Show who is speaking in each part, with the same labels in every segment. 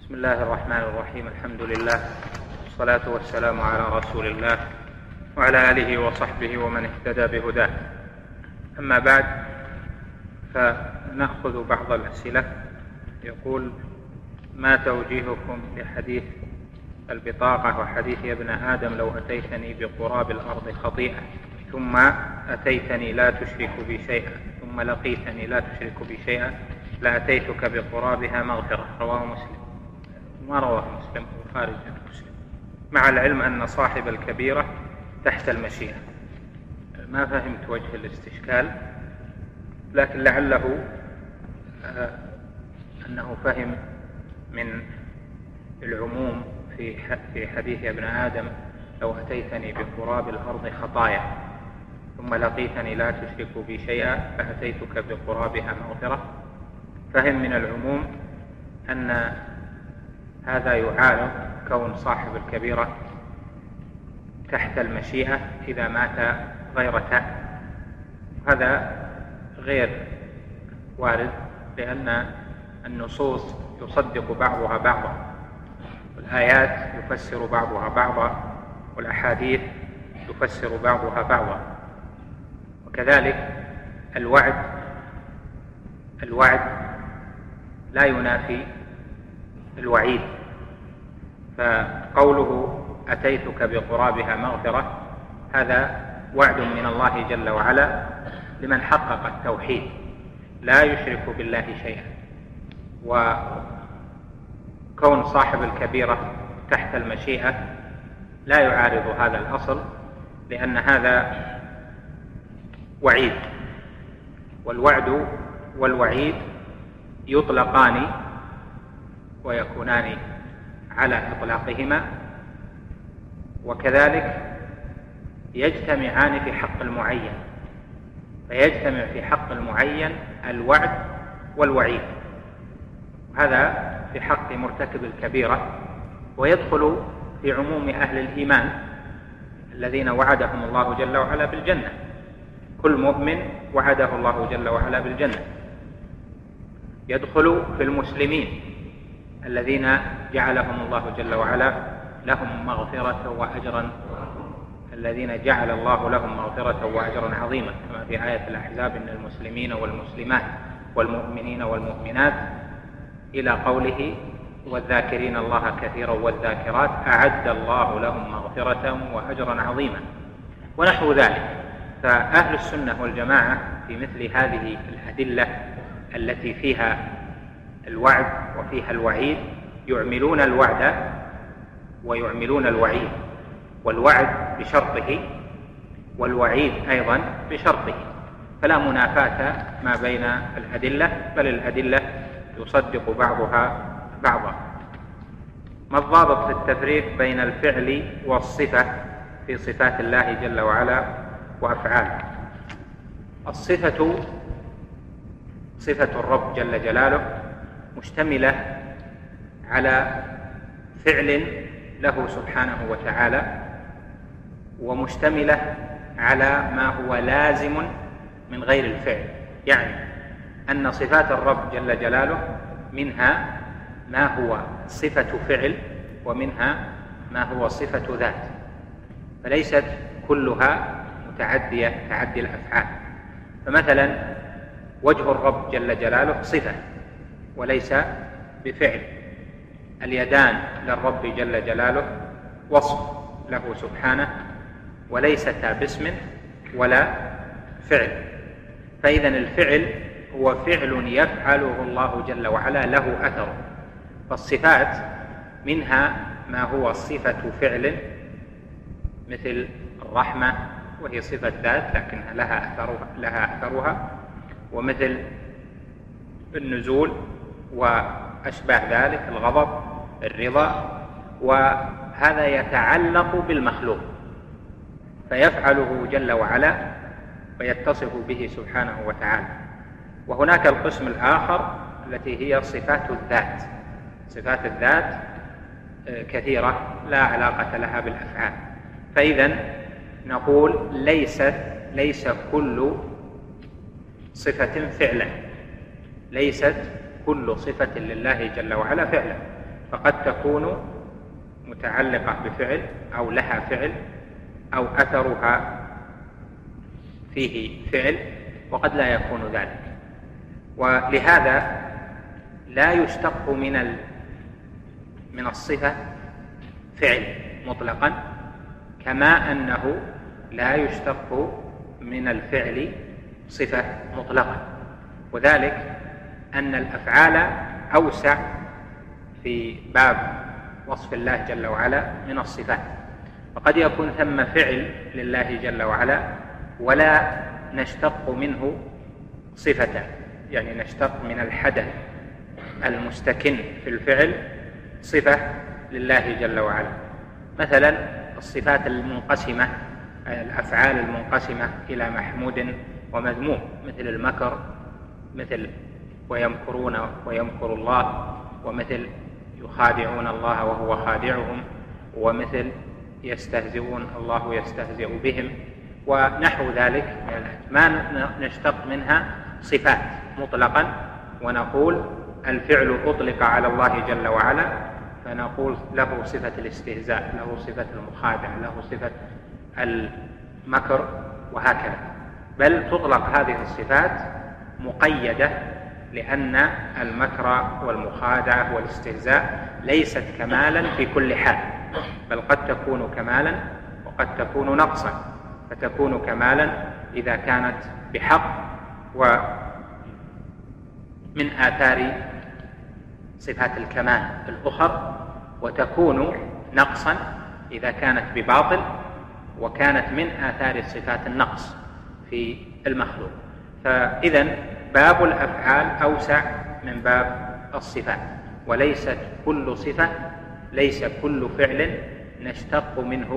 Speaker 1: بسم الله الرحمن الرحيم. الحمد لله والصلاة والسلام على رسول الله وعلى آله وصحبه ومن اهتدى بهداه. أما بعد، فنأخذ بعض الأسئلة. يقول: ما توجيهكم لحديث البطاقة وحديث يا ابن آدم لو أتيتني بقراب الأرض خطيئة ثم أتيتني لا تشرك بي شيئا ثم لقيتني لا تشرك بي شيئا لأتيتك بقرابها مغفرة؟ رواه مسلم. ما رواه مسلم وخارج عن مسلم، مع العلم أن صاحب الكبيرة تحت المشيئة. ما فهمت وجه الاستشكال، لكن لعله أنه فهم من العموم في حديث يا ابن آدم لو أتيتني بقراب الأرض خطايا ثم لقيتني لا تشرك بي شيئا فأتيتك بقرابها مغفرة. فهم من العموم أن هذا يعارض كون صاحب الكبيرة تحت المشيئة إذا مات غير تائب. هذا غير وارد، لأن النصوص يصدق بعضها بعضا، والآيات يفسر بعضها بعضا، والأحاديث يفسر بعضها بعضا. وكذلك الوعد لا ينافي الوعيد، فقوله أتيتك بقرابها مغفرة هذا وعد من الله جل وعلا لمن حقق التوحيد لا يشرك بالله شيئا. وكون صاحب الكبيرة تحت المشيئة لا يعارض هذا الأصل، لأن هذا وعيد، والوعد والوعيد يطلقان ويكونان على إطلاقهما، وكذلك يجتمعان في حق المعين، فيجتمع في حق المعين الوعد والوعيد. هذا في حق مرتكب الكبيرة، ويدخل في عموم أهل الإيمان الذين وعدهم الله جل وعلا بالجنة. كل مؤمن وعده الله جل وعلا بالجنة. يدخل في المسلمين الذين جعلهم الله جل وعلا لهم مغفرة وأجرا، الذين جعل الله لهم مغفرة وأجرا عظيما، كما في آية الأحزاب: إن المسلمين والمسلمات والمؤمنين والمؤمنات، إلى قوله: والذاكرين الله كثيرا والذاكرات أعد الله لهم مغفرة وأجرا عظيما، ونحو ذلك. فأهل السنة والجماعة في مثل هذه الأدلة التي فيها الوعد وفيها الوعيد يعملون الوعد ويعملون الوعيد، والوعد بشرطه والوعيد أيضا بشرطه، فلا منافاة ما بين الأدلة، بل الأدلة يصدق بعضها بعضا. ما الضابط في التفريق بين الفعل والصفة في صفات الله جل وعلا وأفعاله؟ الصفة صفة الرب جل جلاله مشتملة على فعل له سبحانه وتعالى، ومشتملة على ما هو لازم من غير الفعل. يعني أن صفات الرب جل جلاله منها ما هو صفة فعل ومنها ما هو صفة ذات، فليست كلها متعدية تعدي الأفعال. فمثلا وجه الرب جل جلاله صفة وليس بفعل، اليدان للرب جل جلاله وصف له سبحانه وليستا باسم ولا فعل. فإذا الفعل هو فعل يفعله الله جل وعلا له أثر، فالصفات منها ما هو صفة فعل مثل الرحمة، وهي صفة ذات لكنها لها أثرها، ومثل النزول وأشباه ذلك، الغضب، الرضا، وهذا يتعلق بالمخلوق فيفعله جل وعلا ويتصف به سبحانه وتعالى. وهناك القسم الآخر التي هي صفات الذات. صفات الذات كثيرة لا علاقة لها بالأفعال. فإذا نقول ليس كل صفة فعلا، ليست كل صفة لله جل وعلا فعلا، فقد تكون متعلقة بفعل أو لها فعل أو أثرها فيه فعل، وقد لا يكون ذلك. ولهذا لا يشتق من الصفة فعل مطلقا، كما أنه لا يشتق من الفعل صفة مطلقا، وذلك أن الأفعال أوسع في باب وصف الله جل وعلا من الصفات. فقد يكون ثم فعل لله جل وعلا ولا نشتق منه صفة، يعني نشتق من الحدث المستكن في الفعل صفة لله جل وعلا. مثلا الصفات المنقسمة، الأفعال المنقسمة إلى محمود ومذموم، مثل المكر، مثل ويمكرون ويمكر الله، ومثل يخادعون الله وهو خادعهم، ومثل يستهزئون الله يستهزئ بهم، ونحو ذلك ما نشتق منها صفات مطلقا ونقول الفعل أطلق على الله جل وعلا فنقول له صفة الاستهزاء، له صفة المخادع، له صفة المكر، وهكذا. بل تطلق هذه الصفات مقيدة، لأن المكر والمخادعة والاستهزاء ليست كمالا في كل حال، بل قد تكون كمالا وقد تكون نقصا. فتكون كمالا إذا كانت بحق ومن آثار صفات الكمال الأخر، وتكون نقصا إذا كانت بباطل وكانت من آثار صفات النقص في المخلوق. فإذن باب الأفعال أوسع من باب الصفات، وليست كل صفة، ليس كل فعل نشتق منه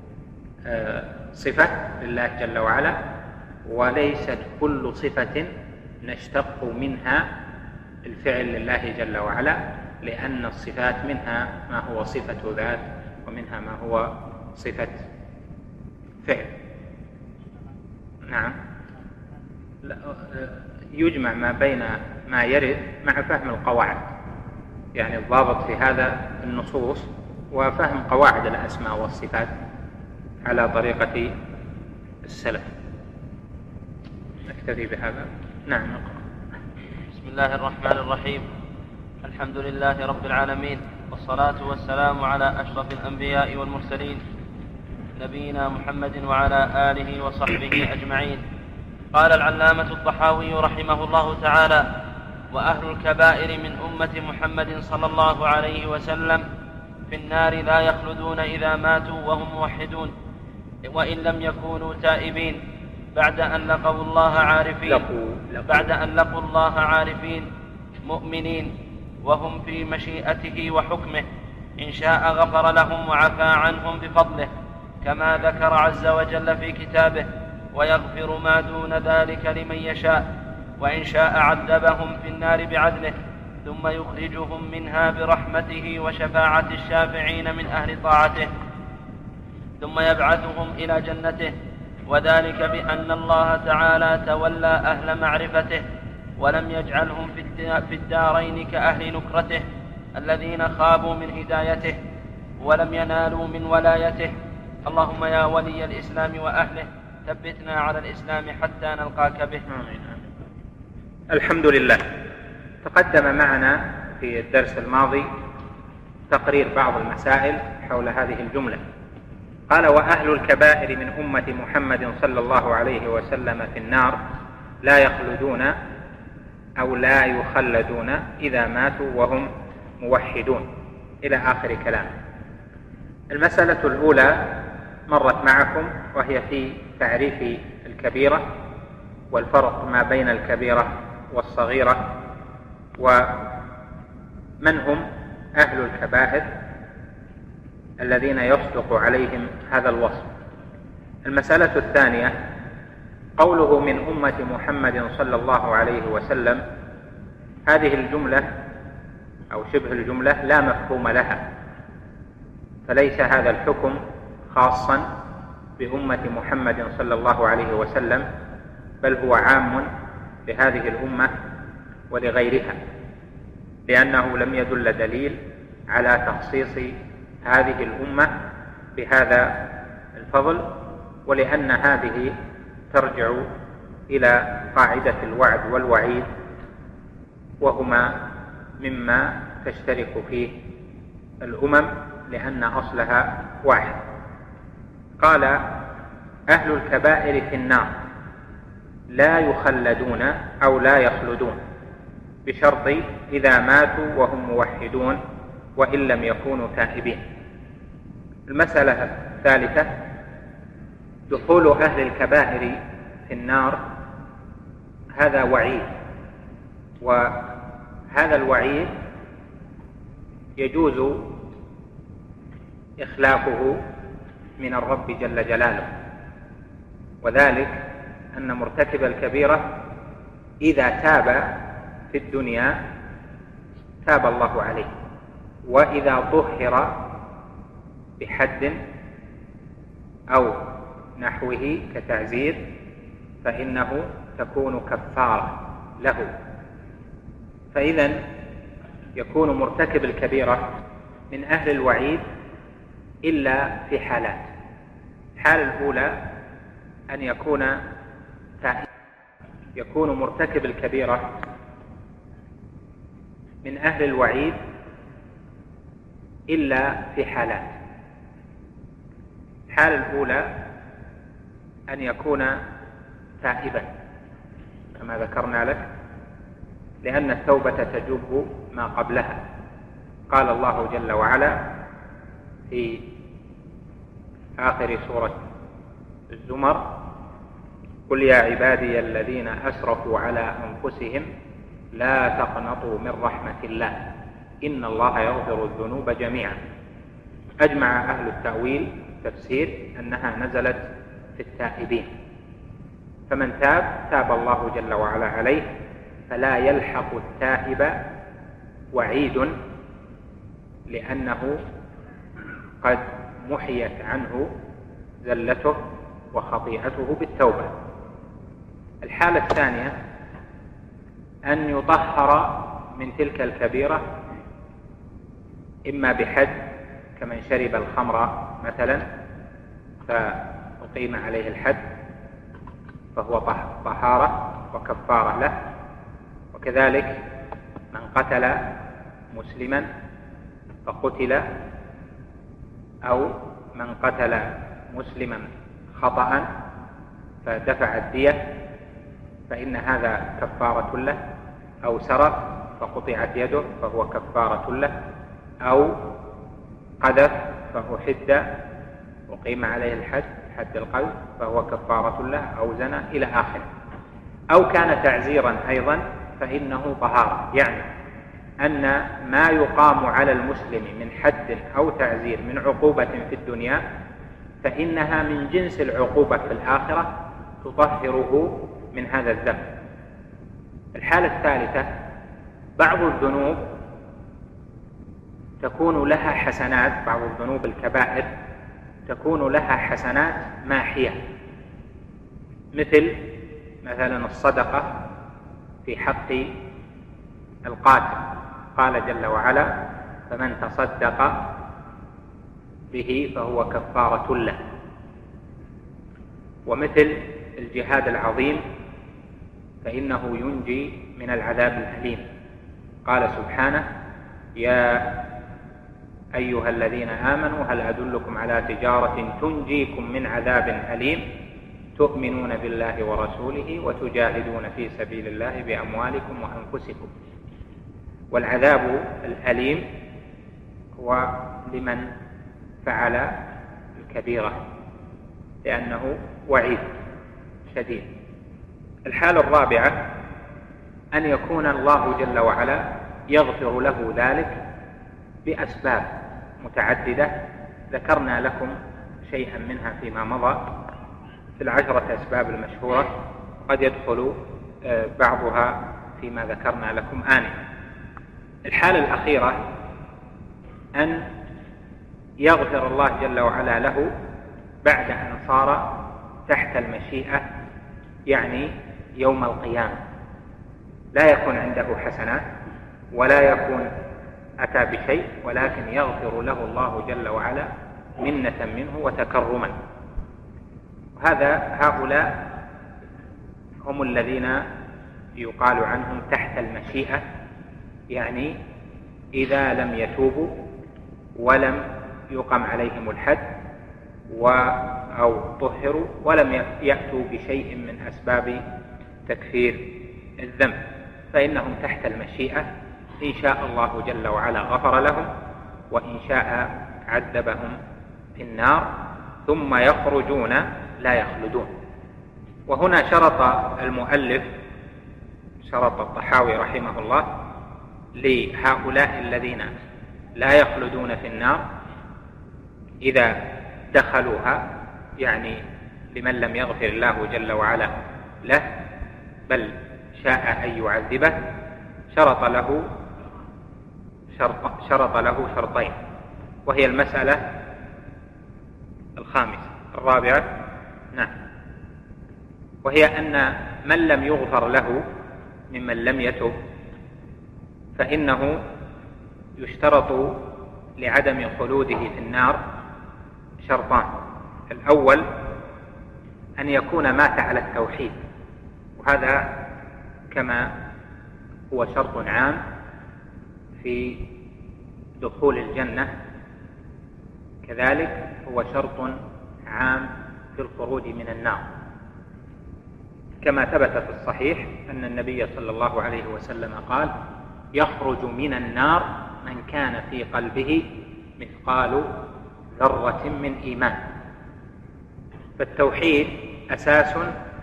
Speaker 1: صفة لله جل وعلا، وليست كل صفة نشتق منها الفعل لله جل وعلا، لأن الصفات منها ما هو صفة ذات ومنها ما هو صفة فعل. نعم، يجمع ما بين ما يرد مع فهم القواعد، يعني الضابط في هذا النصوص وفهم قواعد الأسماء والصفات على طريقة السلف. نكتفي بهذا. نعم، نقرأ.
Speaker 2: بسم الله الرحمن الرحيم. الحمد لله رب العالمين، والصلاة والسلام على أشرف الأنبياء والمرسلين، نبينا محمد وعلى آله وصحبه أجمعين. قال العلامة الطحاوي رحمه الله تعالى: وأهل الكبائر من أمة محمد صلى الله عليه وسلم في النار لا يخلدون إذا ماتوا وهم موحدون، وإن لم يكونوا تائبين بعد أن لقوا الله عارفين مؤمنين، وهم في مشيئته وحكمه، إن شاء غفر لهم وعفى عنهم بفضله، كما ذكر عز وجل في كتابه: ويغفر ما دون ذلك لمن يشاء، وإن شاء عذبهم في النار بعدله، ثم يخرجهم منها برحمته وشفاعة الشافعين من أهل طاعته، ثم يبعثهم إلى جنته، وذلك بأن الله تعالى تولى أهل معرفته، ولم يجعلهم في الدارين كأهل نكرته الذين خابوا من هدايته ولم ينالوا من ولايته. اللهم يا ولي الإسلام وأهله ثبتنا على الإسلام حتى نلقاك به.
Speaker 1: الحمد لله. تقدم معنا في الدرس الماضي تقرير بعض المسائل حول هذه الجملة. قال: وأهل الكبائر من أمة محمد صلى الله عليه وسلم في النار لا يخلدون أو لا يخلدون إذا ماتوا وهم موحدون، إلى آخر كلام. المسألة الأولى مرت معكم، وهي في تعريف الكبيرة والفرق ما بين الكبيرة والصغيرة، ومن هم أهل الكبائر الذين يصدق عليهم هذا الوصف. المسألة الثانية قوله من أمة محمد صلى الله عليه وسلم، هذه الجملة أو شبه الجملة لا مفهوم لها، فليس هذا الحكم خاصا بأمة محمد صلى الله عليه وسلم، بل هو عام لهذه الأمة ولغيرها، لأنه لم يدل دليل على تخصيص هذه الأمة بهذا الفضل، ولأن هذه ترجع إلى قاعدة الوعد والوعيد، وهما مما تشترك فيه الأمم لأن أصلها واحد. قال: أهل الكبائر في النار لا يخلدون أو لا يخلدون بشرط إذا ماتوا وهم موحدون وإن لم يكونوا تائبين. المسألة الثالثة: دخول أهل الكبائر في النار هذا وعيد، وهذا الوعيد يجوز إخلافه من الرب جل جلاله، وذلك أن مرتكب الكبيرة إذا تاب في الدنيا تاب الله عليه، وإذا طهر بحد أو نحوه كتعزير فإنه تكون كفارة له. فإذا يكون مرتكب الكبيرة من أهل الوعيد إلا في حالات: الحالة الأولى أن يكون مرتكب الكبيرة من أهل الوعيد إلا في حالات. الحالة الأولى أن يكون تائبا كما ذكرنا لك، لأن التوبة تجب ما قبلها. قال الله جل وعلا في آخر سورة الزمر: قل يا عبادي الذين أسرفوا على أنفسهم لا تقنطوا من رحمة الله إن الله يغفر الذنوب جميعا. أجمع أهل التأويل تفسير أنها نزلت في التائبين، فمن تاب الله جل وعلا عليه، فلا يلحق التائب وعيد لأنه قد محيت عنه زلته وخطيئته بالتوبة. الحالة الثانية أن يطهر من تلك الكبيرة إما بحد كمن شرب الخمر مثلا فأقيم عليه الحد فهو طهارة وكفارة له، وكذلك من قتل مسلما فقتل، أو من قتل مسلما خطأ فدفع الدية فإن هذا كفارة له، أو سرق فقطعت يده فهو كفارة له، أو قذف فأحد وقيم عليه الحد حد القذف فهو كفارة له، أو زنى إلى آخره، أو كان تعزيرا أيضا فإنه طهارة. يعني أن ما يقام على المسلم من حد أو تعزير من عقوبة في الدنيا فإنها من جنس العقوبة في الآخرة تطهره من هذا الذنب. الحالة الثالثة: بعض الذنوب تكون لها حسنات، بعض الذنوب الكبائر تكون لها حسنات ماحية، مثلا الصدقة في حق القاتل، قال جل وعلا: فمن تصدق به فهو كفارة له. ومثل الجهاد العظيم فإنه ينجي من العذاب الأليم، قال سبحانه: يا أيها الذين آمنوا هل أدلكم على تجارة تنجيكم من عذاب أليم تؤمنون بالله ورسوله وتجاهدون في سبيل الله بأموالكم وأنفسكم. والعذاب الأليم هو لمن فعل الكبيرة لأنه وعيد شديد. الحالة الرابعة أن يكون الله جل وعلا يغفر له ذلك بأسباب متعددة ذكرنا لكم شيئا منها فيما مضى في 10 أسباب المشهورة، قد يدخل بعضها فيما ذكرنا لكم آنفا. الحالة الأخيرة أن يغفر الله جل وعلا له بعد أن صار تحت المشيئة، يعني يوم القيامة لا يكون عنده حسنات ولا يكون أتى بشيء، ولكن يغفر له الله جل وعلا منة منه وتكرما. هؤلاء هم الذين يقال عنهم تحت المشيئة، يعني إذا لم يتوبوا ولم يقم عليهم الحد أو طهروا ولم يأتوا بشيء من أسباب تكفير الذنب، فإنهم تحت المشيئة، إن شاء الله جل وعلا غفر لهم، وإن شاء عذبهم في النار ثم يخرجون لا يخلدون. وهنا شرط المؤلف، شرط الطحاوي رحمه الله لهؤلاء الذين لا يخلدون في النار إذا دخلوها، يعني لمن لم يغفر الله جل وعلا له بل شاء أن يعذبه، شرط له شرطين، وهي المسألة الرابعة، نعم، وهي أن من لم يغفر له ممن لم يتب فإنه يشترط لعدم خلوده في النار شرطان: الأول أن يكون مات على التوحيد، وهذا كما هو شرط عام في دخول الجنة كذلك هو شرط عام في الخروج من النار، كما ثبت في الصحيح أن النبي صلى الله عليه وسلم قال: يخرج من النار من كان في قلبه مثقال ذرة من إيمان. فالتوحيد أساس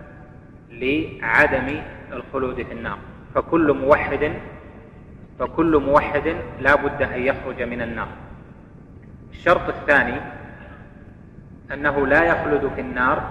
Speaker 1: لعدم الخلود في النار، فكل موحد لا بد أن يخرج من النار. الشرط الثاني أنه لا يخلد في النار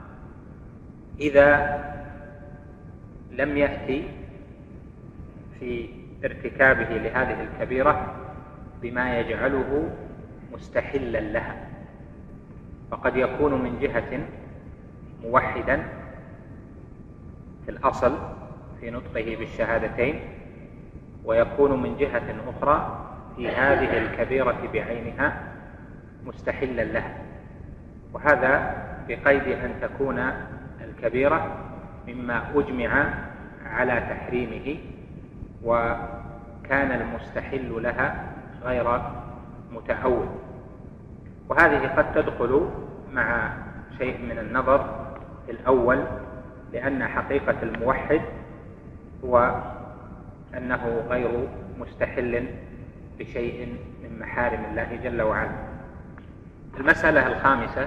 Speaker 1: إذا لم يأتي في ارتكابه لهذه الكبيرة بما يجعله مستحلا لها، فقد يكون من جهة موحدا في الأصل في نطقه بالشهادتين، ويكون من جهة أخرى في هذه الكبيرة بعينها مستحلا لها، وهذا بقيد أن تكون الكبيرة مما أجمع على تحريمه وكان المستحل لها غير متعود. وهذه قد تدخل مع شيء من النظر في الأول، لأن حقيقة الموحد هو أنه غير مستحل بشيء من محارم الله جل وعلا. المسألة الخامسة: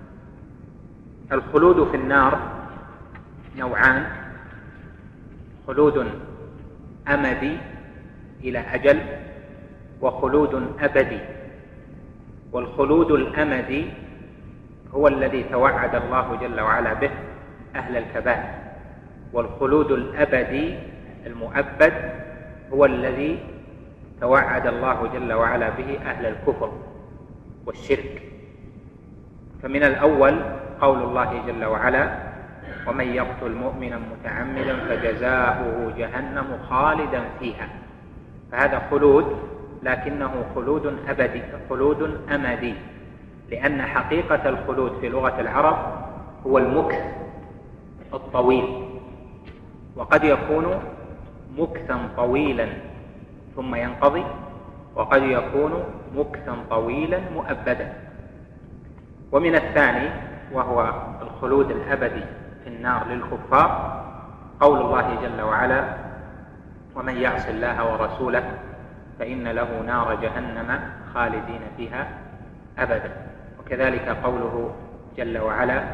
Speaker 1: الخلود في النار نوعان: خلود أمدي إلى أجل، وخلود أبدي. والخلود الأمدي هو الذي توعد الله جل وعلا به أهل الكبائر، والخلود الأبدي المؤبد هو الذي توعد الله جل وعلا به أهل الكفر والشرك. فمن الأول قول الله جل وعلا: ومن يقتل مؤمنا متعمدا فجزاؤه جهنم خالدا فيها. فهذا خلود، لكنه خلود أبدي، خلود أمدي، لأن حقيقة الخلود في لغة العرب هو المكث الطويل، وقد يكون مكثا طويلا ثم ينقضي، وقد يكون مكثا طويلا مؤبدا. ومن الثاني وهو الخلود الأبدي في النار للكفار قول الله جل وعلا: ومن يعص الله ورسوله فإن له نار جهنم خالدين فيها أبدا. وكذلك قوله جل وعلا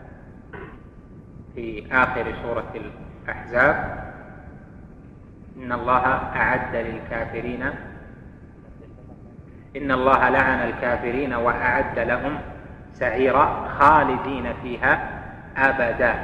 Speaker 1: في آخر سورة الأحزاب: إن الله لعن الكافرين وأعد لهم سعيرا خالدين فيها أبدا.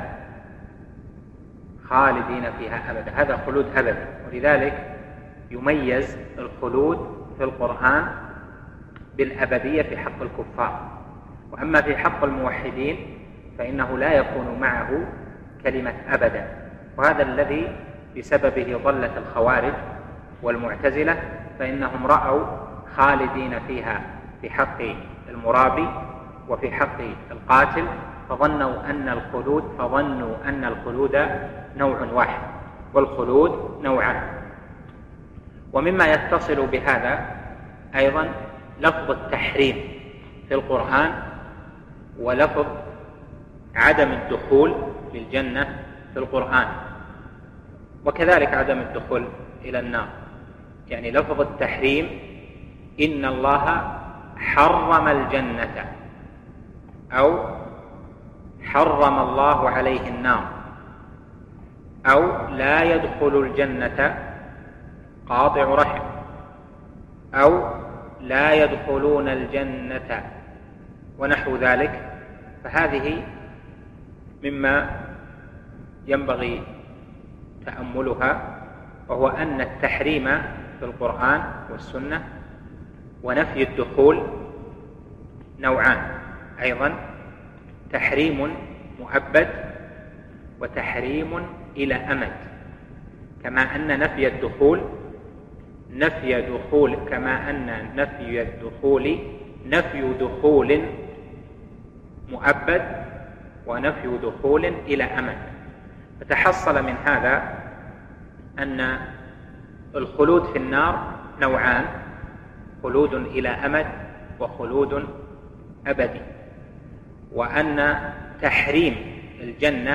Speaker 1: خالدين فيها أبدا، هذا خلود أبدا. ولذلك يميز الخلود في القرآن بالأبدية في حق الكفار، وأما في حق الموحدين فإنه لا يكون معه كلمة أبدا. وهذا الذي بسببه ضلت الخوارج والمعتزلة فإنهم رأوا خالدين فيها في حق المرابي وفي حق القاتل، فظنوا أن الخلود نوع واحد، والخلود نوعان. ومما يتصل بهذا أيضا لفظ التحريم في القرآن ولفظ عدم الدخول للجنة في القرآن، وكذلك عدم الدخول إلى النار. يعني لفظ التحريم إن الله حرم الجنة، أو حرم الله عليه النار، أو لا يدخل الجنة قاطع رحم، أو لا يدخلون الجنة ونحو ذلك. فهذه مما ينبغي تأملها، وهو أن التحريم في القرآن والسنة ونفي الدخول نوعان أيضا: تحريم مؤبد وتحريم إلى أمد. كما أن نفي الدخول نفي دخول مؤبد ونفي دخول إلى أمد. فتحصل من هذا أن الخلود في النار نوعان: خلود إلى أمد وخلود أبدي. وأن تحريم الجنة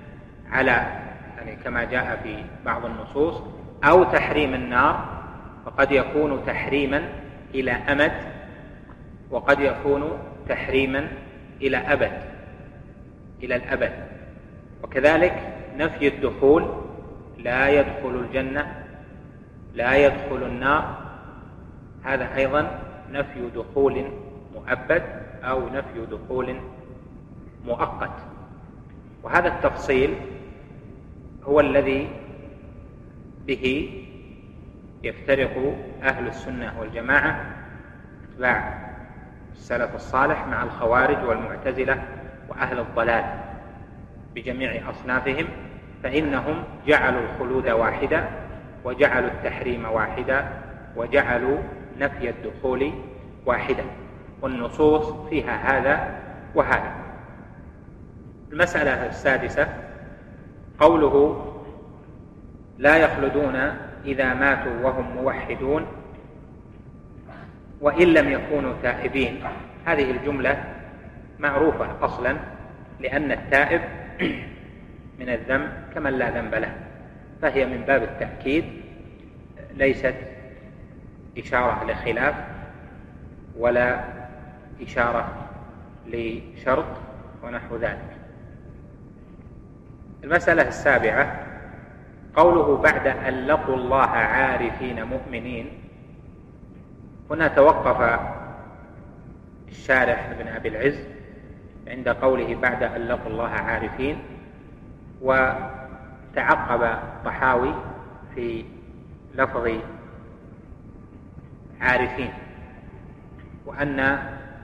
Speaker 1: كما جاء في بعض النصوص، أو تحريم النار، فقد يكون تحريما إلى أمد وقد يكون تحريما إلى الأبد. وكذلك نفي الدخول: لا يدخل الجنة، لا يدخل النار، هذا أيضا نفي دخول مؤبد أو نفي دخول مؤقت. وهذا التفصيل هو الذي به يفترق أهل السنة والجماعة اتباع السلف الصالح مع الخوارج والمعتزلة وأهل الضلال بجميع أصنافهم، فإنهم جعلوا الخلود واحدا، وجعلوا التحريم واحدا، وجعلوا نفي الدخول واحدا، والنصوص فيها هذا وهذا. المسألة السادسة قوله: لا يخلدون إذا ماتوا وهم موحدون وإن لم يكونوا تائبين. هذه الجملة معروفة أصلا، لأن التائب من الذنب كمن لا ذنب له، فهي من باب التأكيد، ليست إشارة لخلاف ولا إشارة لشرط ونحو ذلك. المسألة السابعة قوله: بعد أن لقوا الله عارفين مؤمنين. هنا توقف الشارح ابن أبي العز عند قوله: بعد أن لقوا الله عارفين، وتعقب الطحاوي في لفظ عارفين، وأن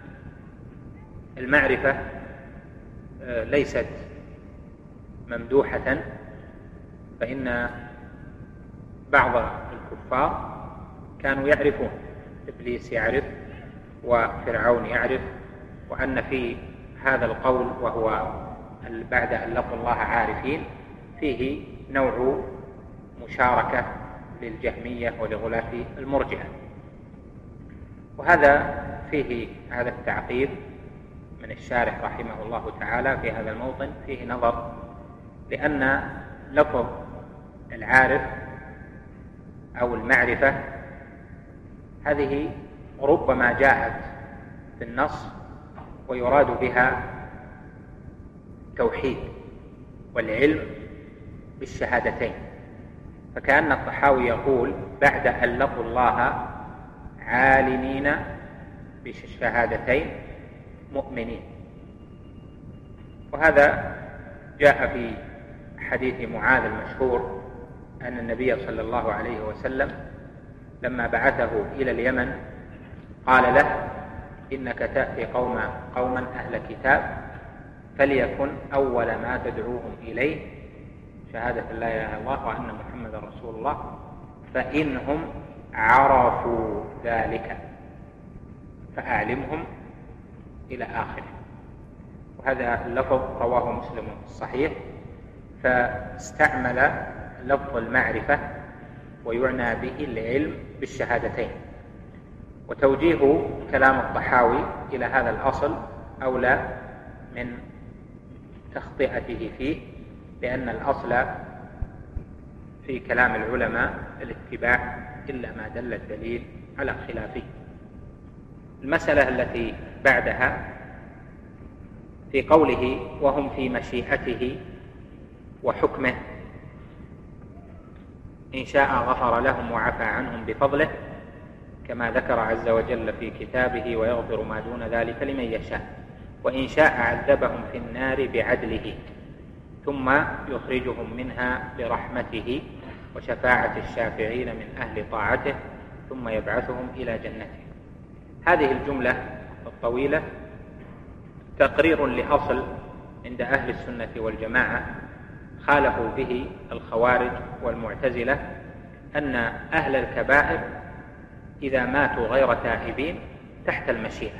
Speaker 1: المعرفة ليست ممدوحة، فإن بعض الكفار كانوا يعرفون، إبليس يعرف وفرعون يعرف، وأن في هذا القول وهو بعد أن لقوا الله عارفين فيه نوع مشاركة للجهمية ولغلاة المرجئة. وهذا فيه هذا التعقيب من الشارح رحمه الله تعالى في هذا الموطن فيه نظر، لأن لفظ العارف أو المعرفة هذه ربما جاءت في النص ويراد بها التوحيد والعلم بالشهادتين، فكأن الطحاوي يقول: بعد أن لقوا الله عالمين بالشهادتين مؤمنين. وهذا جاء في حديث معاذ المشهور أن النبي صلى الله عليه وسلم لما بعثه إلى اليمن قال له: إنك تأتي قوما أهل كتاب، فليكن أول ما تدعوهم إليه شهادة لا إله إلا الله وأن محمدا رسول الله، فإنهم عرفوا ذلك فأعلمهم إلى آخره. وهذا اللفظ رواه مسلم في الصحيح، فاستعمل لفظ المعرفة ويعنى به العلم بالشهادتين. وتوجيه كلام الطحاوي إلى هذا الأصل أولى من تخطئته فيه، لأن الأصل في كلام العلماء الاتباع إلا ما دل الدليل على خلافه. المسألة التي بعدها في قوله وهم في مشيئته وحكمه إن شاء غفر لهم وعفى عنهم بفضله، كما ذكر عز وجل في كتابه ويغفر ما دون ذلك لمن يشاء، وإن شاء عذبهم في النار بعدله ثم يخرجهم منها برحمته وشفاعة الشافعين من أهل طاعته ثم يبعثهم إلى جنته. هذه الجملة الطويلة تقرير لأصل عند أهل السنة والجماعة خالفوا به الخوارج والمعتزلة، أن أهل الكبائر إذا ماتوا غير تائبين تحت المشيئة.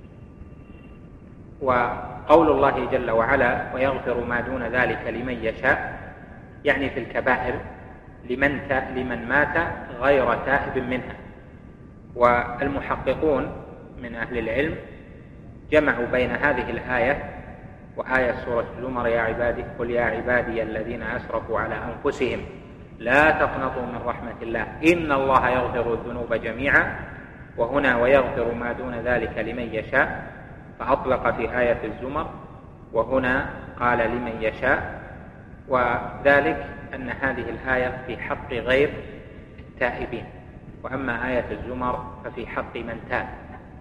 Speaker 1: وقول الله جل وعلا ويغفر ما دون ذلك لمن يشاء يعني في الكبائر لمن مات غير تائب منها. والمحققون من أهل العلم جمعوا بين هذه الآية وآية سورة الزمر يا عبادي قل يا عبادي الذين أسرفوا على أنفسهم لا تقنطوا من رحمة الله إن الله يغفر الذنوب جميعا، وهنا ويغفر ما دون ذلك لمن يشاء، فأطلق في آية الزمر وهنا قال لمن يشاء. وذلك أن هذه الآية في حق غير التائبين، وأما آية الزمر ففي حق من تاب،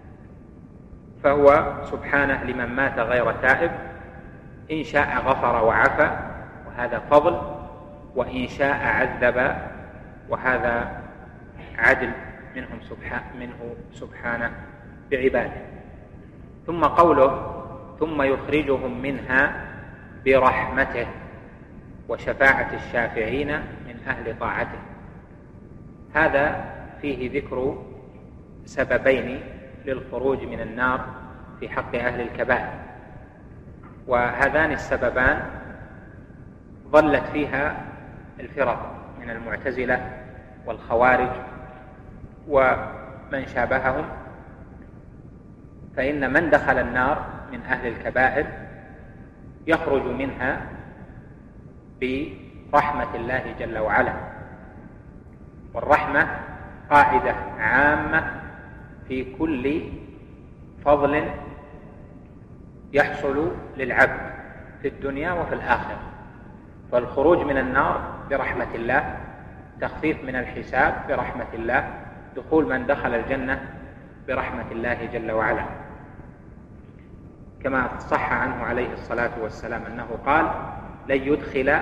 Speaker 1: فهو سبحانه لمن مات غير تائب إن شاء غفر وعفى وهذا فضل، وإن شاء عذب وهذا عدل منه سبحانه بعباده. ثم قوله ثم يخرجهم منها برحمته وشفاعة الشافعين من أهل طاعته، هذا فيه ذكر سببين للخروج من النار في حق أهل الكبائر، وهذان السببان ظلت فيها الفرق من المعتزلة والخوارج ومن شابههم، فإن من دخل النار من أهل الكبائر يخرج منها برحمة الله جل وعلا. والرحمة قاعدة عامة في كل فضل يحصل للعبد في الدنيا وفي الآخرة، فالخروج من النار برحمة الله، تخفيف من الحساب برحمة الله، دخول من دخل الجنة برحمة الله جل وعلا، كما صح عنه عليه الصلاة والسلام أنه قال لن يدخل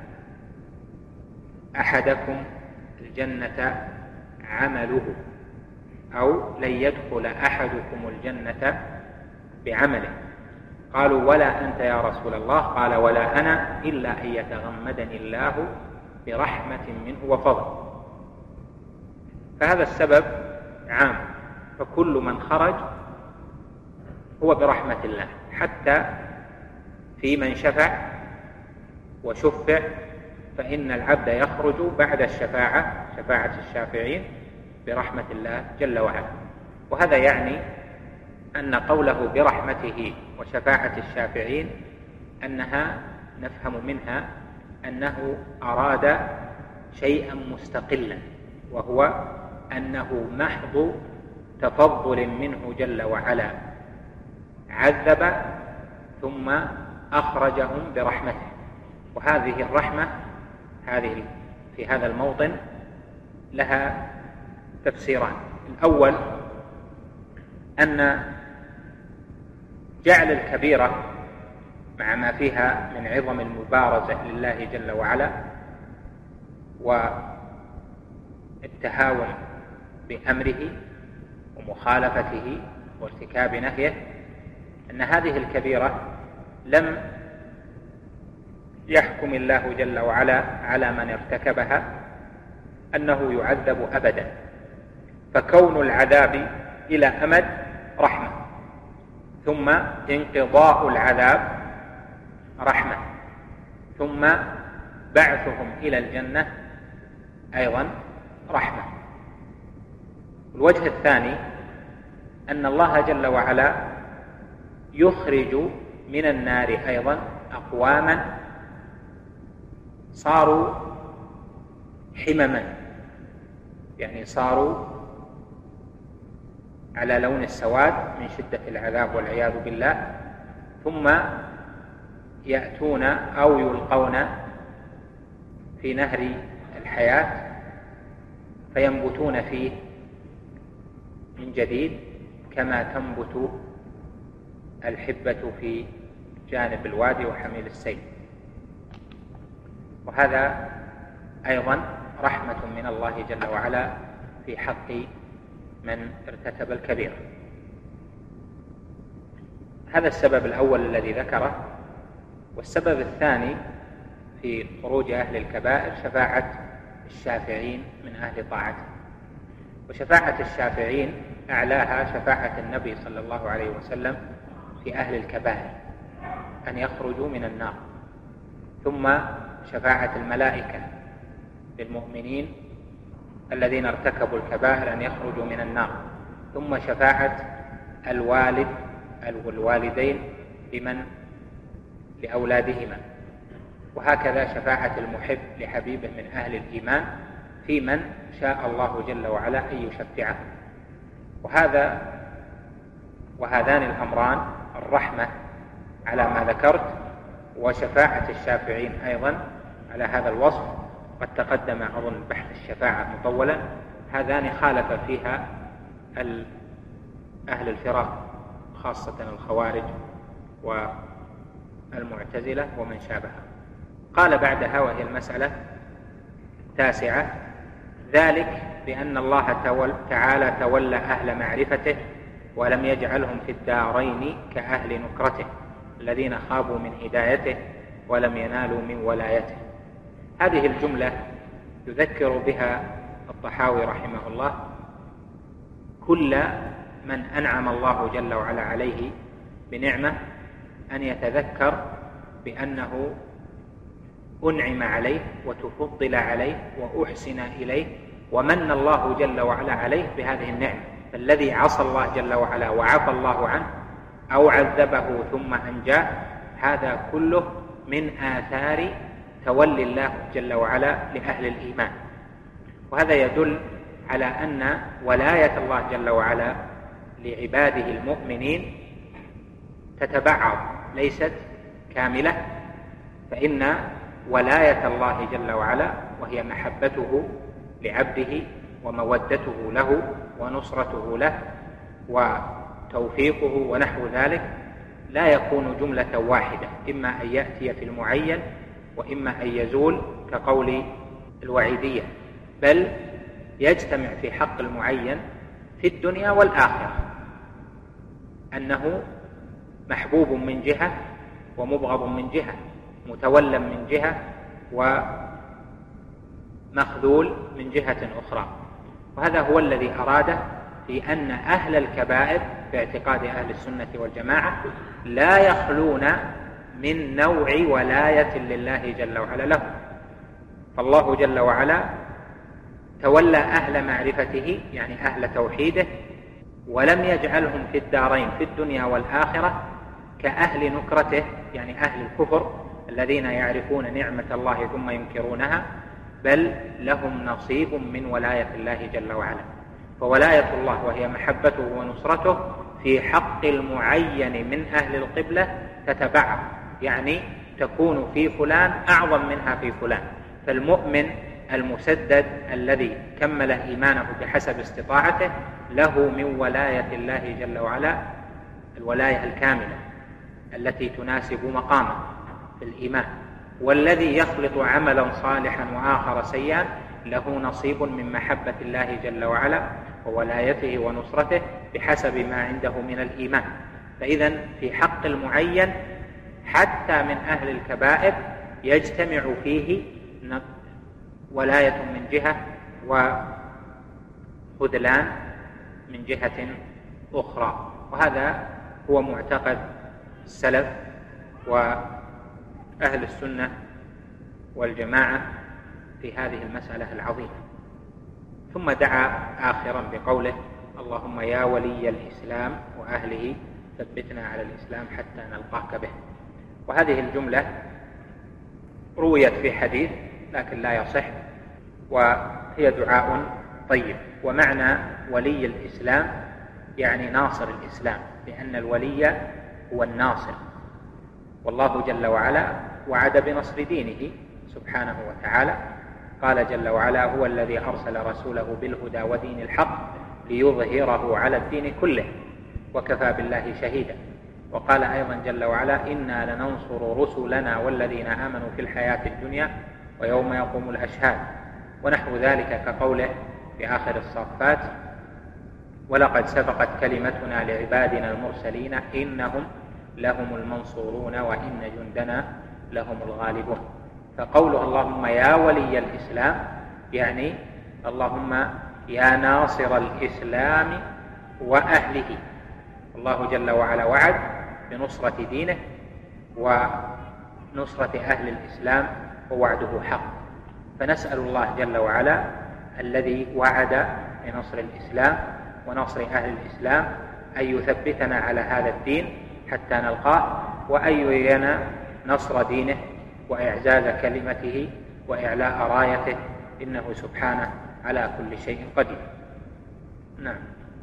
Speaker 1: أحدكم الجنة عمله، أو لن يدخل أحدكم الجنة بعمله. قالوا ولا أنت يا رسول الله؟ قال ولا أنا إلا أن يتغمدني الله برحمة منه وفضل. فهذا السبب عام، فكل من خرج هو برحمة الله، حتى في من شفع وشفع فإن العبد يخرج بعد الشفاعة، شفاعة الشافعين، برحمة الله جل وعلا. وهذا يعني أن قوله برحمته وشفاعة الشافعين أنها نفهم منها أنه أراد شيئا مستقلا، وهو أنه محض تفضل منه جل وعلا، عذب ثم أخرجهم برحمته. وهذه الرحمة هذه في هذا الموطن لها تفسيران. الأول أن جعل الكبيرة مع ما فيها من عظم المبارزة لله جل وعلا والتهاون بأمره ومخالفته وارتكاب نهيه، أن هذه الكبيرة لم يحكم الله جل وعلا على من ارتكبها أنه يعذب أبدا، فكون العذاب إلى أمد رحمة، ثم انقضاء العذاب رحمة، ثم بعثهم إلى الجنة أيضا رحمة. الوجه الثاني أن الله جل وعلا يخرج من النار أيضا أقواما صاروا حمما، يعني صاروا على لون السواد من شدة العذاب والعياذ بالله، ثم يأتون أو يلقون في نهر الحياة فينبتون فيه من جديد كما تنبت الحبة في جانب الوادي وحميل السيل. وهذا أيضا رحمة من الله جل وعلا في حق من ارتكب الكبيرة. هذا السبب الأول الذي ذكره. والسبب الثاني في خروج أهل الكبائر شفاعة الشافعين من أهل طاعته. وشفاعة الشافعين أعلاها شفاعة النبي صلى الله عليه وسلم في أهل الكبائر أن يخرجوا من النار، ثم شفاعة الملائكة للمؤمنين الذين ارتكبوا الكبائر أن يخرجوا من النار، ثم شفاعة الوالد والوالدين لأولادهما، وهكذا شفاعة المحب لحبيبه من أهل الإيمان في من شاء الله جل وعلا أن يشفعه. وهذان الأمران الرحمة على ما ذكرت، وشفاعة الشافعين أيضا على هذا الوصف، قد تقدم أظن بحث الشفاعة مطولا، هذان خالف فيها أهل الفرق خاصة الخوارج والمعتزلة ومن شابهها. قال بعدها وهي المسألة التاسعة: ذلك بأن الله تعالى تولى أهل معرفته ولم يجعلهم في الدارين كأهل نكرته الذين خابوا من هدايته ولم ينالوا من ولايته. هذه الجملة يذكر بها الطحاوي رحمه الله كل من أنعم الله جل وعلا عليه بنعمة أن يتذكر بأنه أنعم عليه وتفضل عليه وأحسن إليه ومن الله جل وعلا عليه بهذه النعمة. فالذي عصى الله جل وعلا وعفى الله عنه أو عذبه ثم أنجاه، هذا كله من آثار تولي الله جل وعلا لأهل الإيمان. وهذا يدل على أن ولاية الله جل وعلا لعباده المؤمنين تتبعض، ليست كاملة. فإن ولاية الله جل وعلا وهي محبته لعبده ومودته له ونصرته له وتوفيقه ونحو ذلك لا يكون جملة واحدة، إما أن يأتي في المعين وإما أن يزول كقول الوعيدية، بل يجتمع في حق المعين في الدنيا والآخرة، أنه محبوب من جهة ومبغض من جهة، متولى من جهة ومخذول من جهة أخرى. وهذا هو الذي أراده في أن أهل الكبائر في اعتقاد أهل السنة والجماعة لا يخلون من نوع ولاية لله جل وعلا له. فالله جل وعلا تولى أهل معرفته يعني أهل توحيده ولم يجعلهم في الدارين في الدنيا والآخرة كأهل نكرته يعني أهل الكفر الذين يعرفون نعمة الله ثم ينكرونها، بل لهم نصيب من ولاية الله جل وعلا. فولاية الله وهي محبته ونصرته في حق المعين من أهل القبلة تتبعض، يعني تكون في فلان أعظم منها في فلان. فالمؤمن المسدد الذي كمل إيمانه بحسب استطاعته له من ولاية الله جل وعلا الولاية الكاملة التي تناسب مقامه في الإيمان. والذي يخلط عملا صالحا وآخر سيئا له نصيب من محبة الله جل وعلا وولايته ونصرته بحسب ما عنده من الإيمان. فإذن في حق المعين حتى من أهل الكبائر يجتمع فيه ولاية من جهة خذلان من جهة أخرى. وهذا هو معتقد السلف وأهل السنة والجماعة في هذه المسألة العظيمة. ثم دعا آخرا بقوله: اللهم يا ولي الإسلام وأهله ثبتنا على الإسلام حتى نلقاك به. وهذه الجملة رويت في حديث لكن لا يصح، وهي دعاء طيب. ومعنى ولي الإسلام يعني ناصر الإسلام، لأن الولي هو الناصر، والله جل وعلا وعد بنصر دينه سبحانه وتعالى. قال جل وعلا: هو الذي أرسل رسوله بالهدى ودين الحق ليظهره على الدين كله وكفى بالله شهيدا. وقال أيضا جل وعلا: إنا لننصر رسلنا والذين آمنوا في الحياة الدنيا ويوم يقوم الأشهاد. ونحو ذلك كقوله في آخر الصافات: ولقد سبقت كلمتنا لعبادنا المرسلين إنهم لهم المنصورون وإن جندنا لهم الغالبون. فقوله اللهم يا ولي الإسلام يعني اللهم يا ناصر الإسلام وأهله. الله جل وعلا وعد بنصرة دينه ونصرة أهل الإسلام، ووعده حق. فنسأل الله جل وعلا الذي وعد بنصر الإسلام ونصر أهل الإسلام أن يثبتنا على هذا الدين حتى نلقاه، وأن يرينا نصر دينه وإعزاز كلمته وإعلاء رايته، إنه سبحانه على كل شيء قدير. نعم.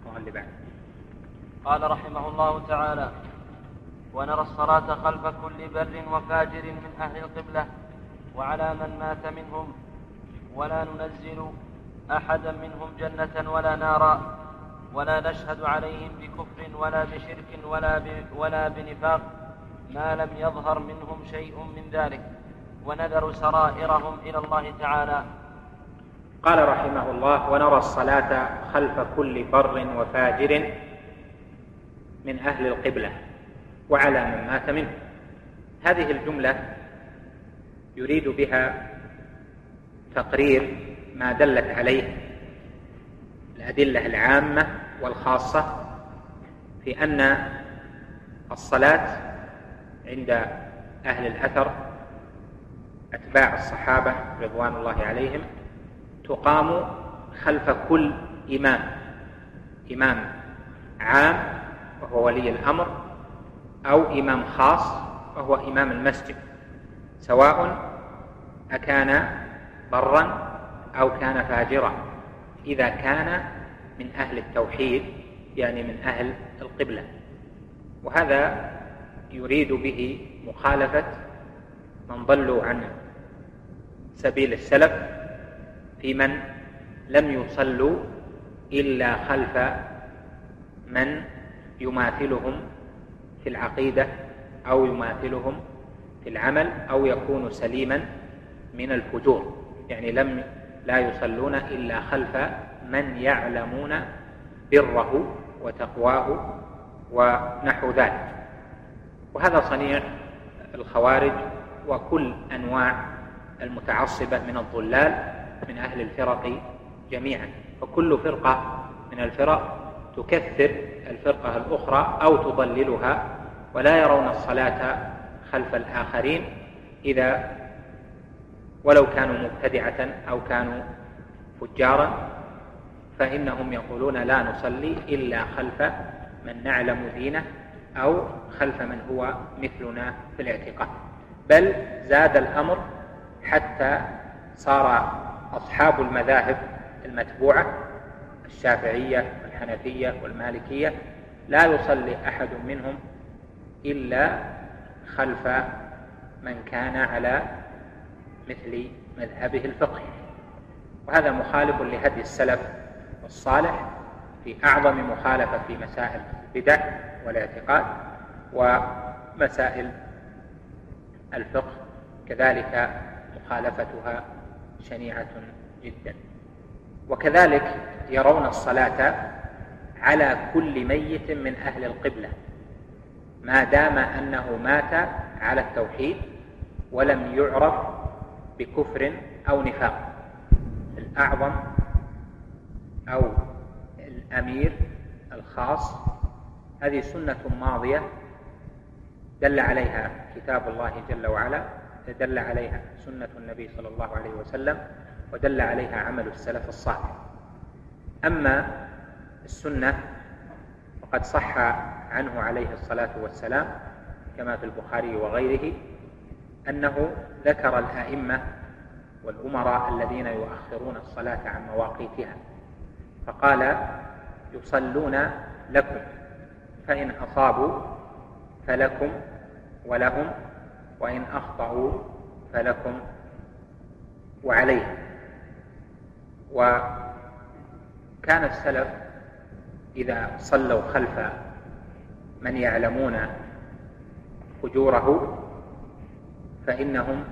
Speaker 2: قال رحمه الله تعالى: ونرى الصلاة خلف كل بر وفاجر من أهل القبلة وعلى من مات منهم، ولا ننزل أحدا منهم جنة ولا نارا، ولا نشهد عليهم بكفر ولا بشرك ولا بنفاق ما لم يظهر منهم شيء من ذلك، ونذر سرائرهم إلى الله تعالى.
Speaker 1: قال رحمه الله: ونرى الصلاة خلف كل بر وفاجر من أهل القبلة وعلى من مات منه. هذه الجملة يريد بها تقرير ما دلت عليه الأدلة العامة والخاصة في أن الصلاة عند أهل الأثر أتباع الصحابة رضوان الله عليهم تقام خلف كل إمام عام وهو ولي الأمر، أو إمام خاص وهو إمام المسجد، سواء أكان برا أو كان فاجرا، إذا كان من أهل التوحيد يعني من أهل القبلة. وهذا يريد به مخالفة من ضلوا عن سبيل السلف في من لم يصلوا إلا خلف من يماثلهم في العقيدة أو يماثلهم في العمل أو يكون سليما من الفجور، يعني لا يصلون إلا خلف من يعلمون بره وتقواه ونحو ذلك. وهذا صنيع الخوارج وكل أنواع المتعصبة من الضلال من أهل الفرق جميعا. وكل فرقة من الفرق تكثر الفرقة الأخرى أو تضللها، ولا يرون الصلاة خلف الآخرين ولو كانوا مبتدعة أو كانوا فجارا، فإنهم يقولون لا نصلي إلا خلف من نعلم دينه أو خلف من هو مثلنا في الاعتقاد. بل زاد الأمر حتى صار أصحاب المذاهب المتبوعة الشافعية والحنفية والمالكية لا يصلي أحد منهم إلا خلف من كان على مثل مذهبه الفقهي. وهذا مخالف لهدي السلف الصالح في أعظم مخالفة في مسائل البدع والاعتقاد ومسائل الفقه، كذلك مخالفتها شنيعة جدا. وكذلك يرون الصلاة على كل ميت من أهل القبلة ما دام أنه مات على التوحيد ولم يعرف بكفر أو نفاق. الأعظم أو الأمير الخاص هذه سنة ماضية دل عليها كتاب الله جل وعلا، دل عليها سنة النبي صلى الله عليه وسلم، ودل عليها عمل السلف الصالح. أما السنة وقد صح عنه عليه الصلاة والسلام كما في البخاري وغيره أنه ذكر الأئمة والأمراء الذين يؤخرون الصلاة عن مواقيتها، فقال: يصلون لكم، فإن أصابوا فلكم ولهم، وإن أخطأوا فلكم وعليهم. وكان السلف إذا صلوا خلف من يعلمون فجوره فإنهم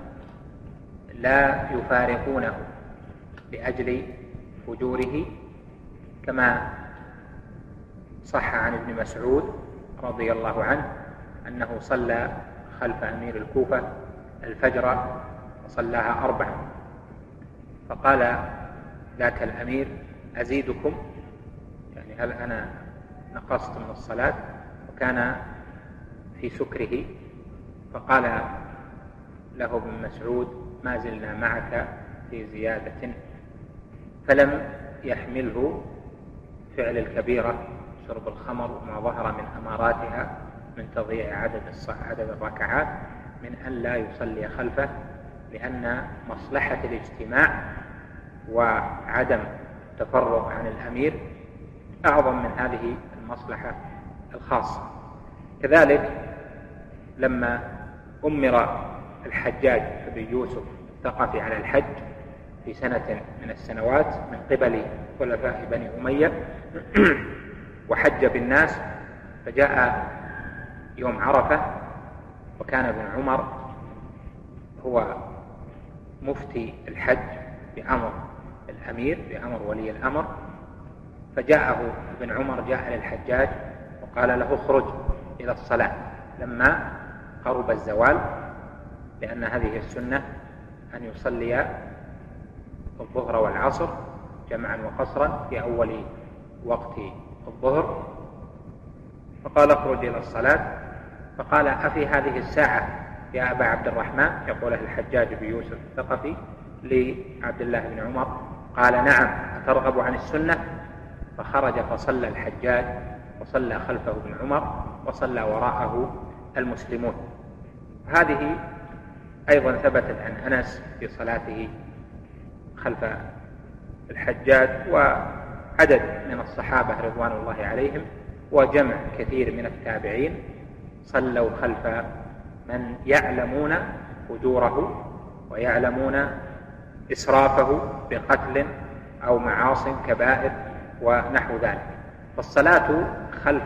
Speaker 1: لا يفارقونه لأجل فجوره، كما صح عن ابن مسعود رضي الله عنه أنه صلى خلف أمير الكوفة الفجر وصلاها 4، فقال ذاك الأمير: أزيدكم؟ يعني هل أنا نقصت من الصلاة؟ وكان في سكره، فقال له ابن مسعود: ما زلنا معك في زيادة. فلم يحمله فعل الكبيرة شرب الخمر وما ظهر من أماراتها من تضييع عدد الركعات من أن لا يصلي خلفه، لأن مصلحة الاجتماع وعدم التفرق عن الأمير أعظم من هذه المصلحة الخاصة. كذلك لما أمر الحجاج بن يوسف الثقفي على الحج في سنة من السنوات من قبل خلفاء بني أمية وحج بالناس، فجاء يوم عرفة وكان ابن عمر هو مفتي الحج بأمر الأمير، بأمر ولي الأمر، فجاءه ابن عمر جاء للحجاج وقال له: اخرج إلى الصلاة لما قرب الزوال، لأن هذه السنة أن يصلي الظهر والعصر جمعا وقصرا في أول وقت الظهر، فقال: اخرج إلى الصلاة. فقال: أفي هذه الساعة يا أبا عبد الرحمن؟ يقول الحجاج بن يوسف الثقفي لعبد الله بن عمر. قال: نعم، أترغب عن السنة؟ فخرج فصلى الحجاج وصلى خلفه ابن عمر وصلى وراءه المسلمون. هذه أيضا ثبتت عن أنس في صلاته خلف الحجاج، وعدد من الصحابة رضوان الله عليهم وجمع كثير من التابعين صلوا خلف من يعلمون فجوره ويعلمون إسرافه بقتل أو معاصٍ كبائر ونحو ذلك. فالصلاة خلف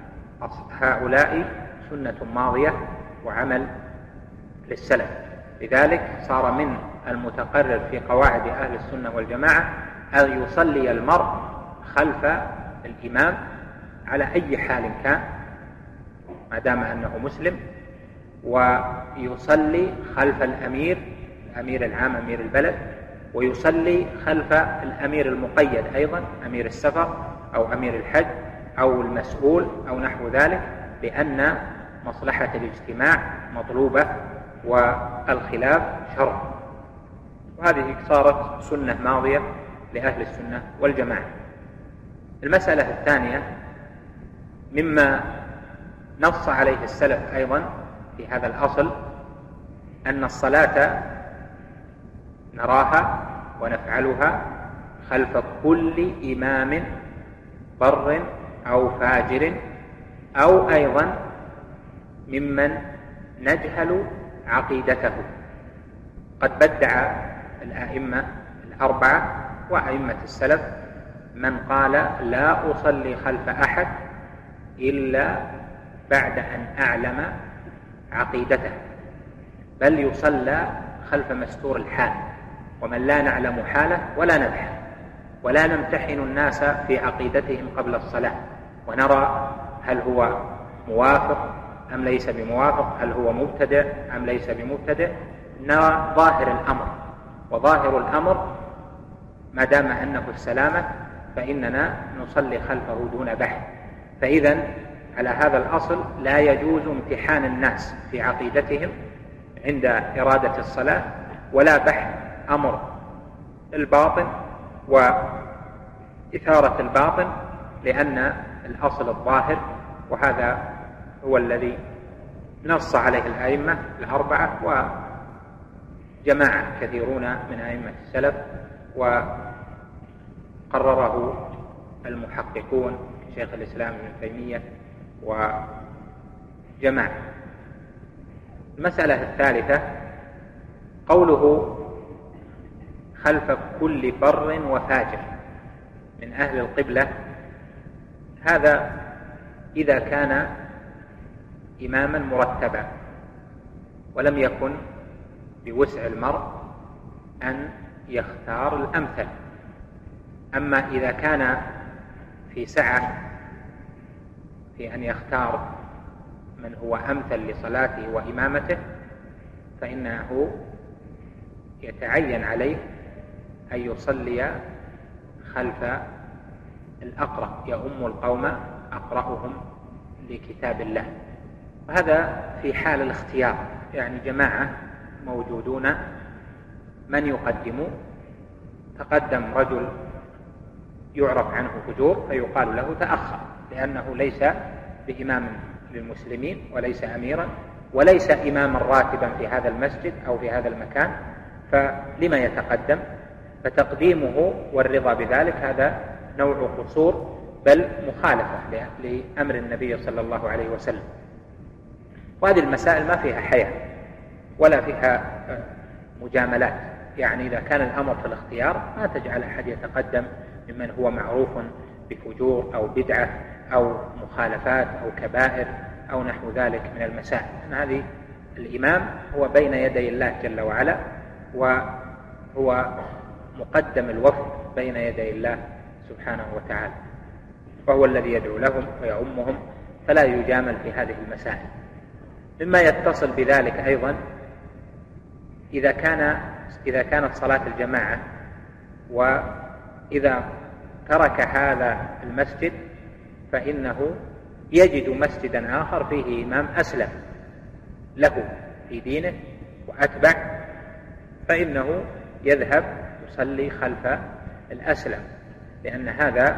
Speaker 1: هؤلاء سنة ماضية وعمل للسلف، لذلك صار من المتقرر في قواعد أهل السنة والجماعة أن يصلي المرء خلف الإمام على أي حال كان ما دام أنه مسلم، ويصلي خلف الأمير العام أمير البلد، ويصلي خلف الأمير المقيد أيضا أمير السفر أو أمير الحج أو المسؤول أو نحو ذلك، لأن مصلحة الاجتماع مطلوبة والخلاف شرع. وهذه صارت سنة ماضية لأهل السنة والجماعة. المسألة الثانية مما نص عليه السلف أيضا في هذا الأصل أن الصلاة نراها ونفعلها خلف كل إمام بر أو فاجر، أو أيضا ممن نجهل عقيدته. قد بدع الأئمة الأربعة وأئمة السلف من قال: لا أصلي خلف أحد إلا بعد أن أعلم عقيدته، بل يصلى خلف مستور الحال، ومن لا نعلم حاله ولا نبحث ولا نمتحن الناس في عقيدتهم قبل الصلاة ونرى هل هو موافق أم ليس بموافق، هل هو مبتدع أم ليس بمبتدع. نرى ظاهر الأمر، وظاهر الأمر ما دام أنه السلامة فإننا نصلي خلفه دون بحث. فإذا على هذا الأصل لا يجوز امتحان الناس في عقيدتهم عند إرادة الصلاة، ولا بحث أمر الباطن وإثارة الباطن، لأن الأصل الظاهر، وهذا هو الذي نص عليه الأئمة الأربعة وجماعة كثيرون من أئمة السلف، وقرره المحققون شيخ الإسلام ابن تيمية وجماعة. المسألة الثالثة قوله خلف كل بر وفاجر من أهل القبلة، هذا إذا كان إماما مرتبا ولم يكن بوسع المرء أن يختار الأمثل. أما إذا كان في سعة في أن يختار من هو أمثل لصلاته وإمامته، فإنه يتعين عليه أن يصلي خلف الأقرأ، يؤم القوم أقرأهم لكتاب الله. وهذا في حال الاختيار، يعني جماعة موجودون من يقدم، تقدم رجل يعرف عنه فجور فيقال له تأخر، لأنه ليس بإمام للمسلمين وليس أميرا وليس إماما راتبا في هذا المسجد أو في هذا المكان، فلما يتقدم؟ فتقديمه والرضا بذلك هذا نوع قصور، بل مخالفة لأمر النبي صلى الله عليه وسلم. وهذه المسائل ما فيها حياة ولا فيها مجاملات، يعني إذا كان الأمر في الاختيار ما تجعل أحد يتقدم ممن هو معروف بفجور أو بدعة أو مخالفات أو كبائر أو نحو ذلك من المسائل. هذه الإمام هو بين يدي الله جل وعلا، وهو مقدم الوفد بين يدي الله سبحانه وتعالى، وهو الذي يدعو لهم ويؤمهم، فلا يجامل في هذه المسائل. مما يتصل بذلك أيضا إذا كانت صلاة الجماعة، وإذا ترك هذا المسجد فإنه يجد مسجدا آخر فيه إمام أسلم له في دينه وأتبع، فإنه يذهب يصلي خلف الأسلم، لأن هذا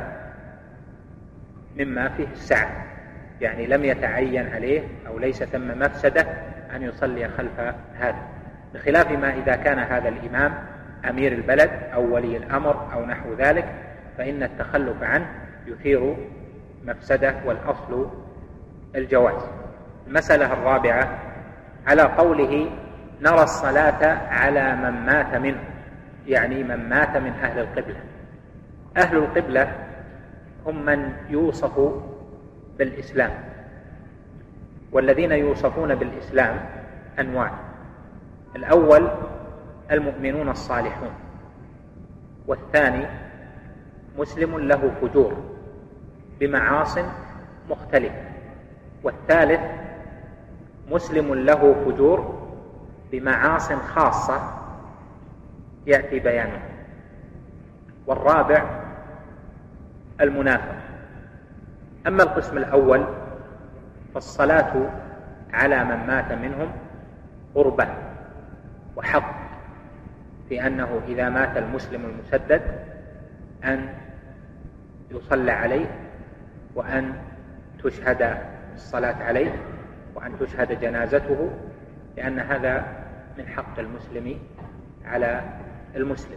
Speaker 1: مما فيه السعة، يعني لم يتعين عليه أو ليس ثم مفسدة أن يصلي خلف هذا، بخلاف ما إذا كان هذا الإمام أمير البلد أو ولي الأمر أو نحو ذلك، فإن التخلف عنه يثير مفسدة، والأصل الجواز. المسألة الرابعة على قوله نرى الصلاة على من مات منه، يعني من مات من أهل القبلة. أهل القبلة هم من يوصف بالإسلام، والذين يوصفون بالإسلام أنواع: الأول المؤمنون الصالحون، والثاني مسلم له فجور بمعاصٍ مختلفة، والثالث مسلم له فجور بمعاصٍ خاصة يأتي بيانه، والرابع المنافق. أما القسم الأول فالصلاة على من مات منهم قربة وحق، في أنه إذا مات المسلم المسدد أن يصلى عليه، وأن تشهد الصلاة عليه، وأن تشهد جنازته، لأن هذا من حق المسلم على المسلم.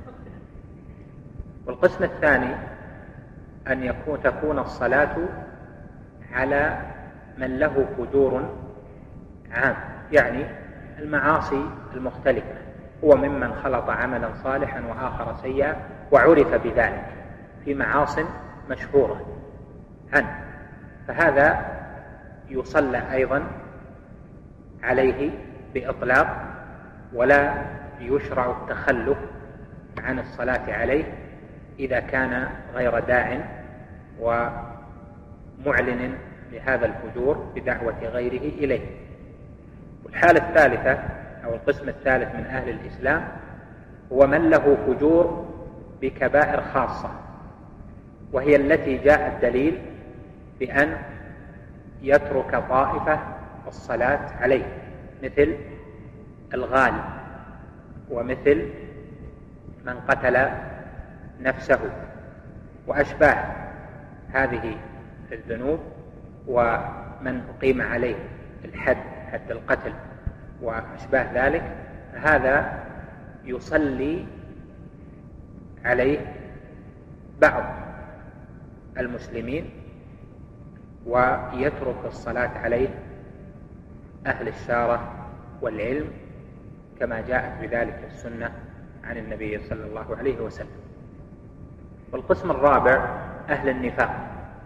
Speaker 1: والقسم الثاني أن تكون الصلاة على من له فجور عام، يعني المعاصي المختلفة، هو ممن خلط عملا صالحا وآخر سيئا وعرف بذلك في معاصٍ مشهورة عنه، فهذا يصلى أيضا عليه بإطلاق، ولا يشرع التخلف عن الصلاة عليه إذا كان غير داع ومعلن لهذا الفجور بدعوة غيره إليه. والحالة الثالثة أو القسم الثالث من أهل الإسلام هو من له فجور بكبائر خاصة، وهي التي جاء الدليل بأن يترك طائفة الصلاة عليه، مثل الغال، ومثل من قتل نفسه، وأشباه هذه الذنوب، ومن أقيم عليه الحد، حد القتل وأشباه ذلك، هذا يصلي عليه بعض المسلمين ويترك الصلاة عليه أهل الشارة والعلم، كما جاءت بذلك السنة عن النبي صلى الله عليه وسلم. والقسم الرابع أهل النفاق.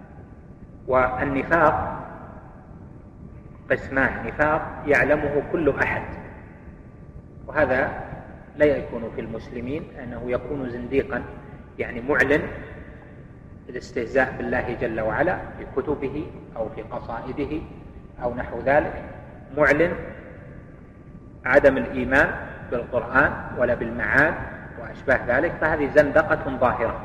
Speaker 1: والنفاق قسمان: نفاق يعلمه كل أحد، وهذا لا يكون في المسلمين، أنه يكون زنديقا، يعني معلن الاستهزاء بالله جل وعلا في كتبه أو في قصائده أو نحو ذلك، معلن عدم الإيمان بالقرآن ولا بالمعاد وأشباه ذلك، فهذه زندقة ظاهرة.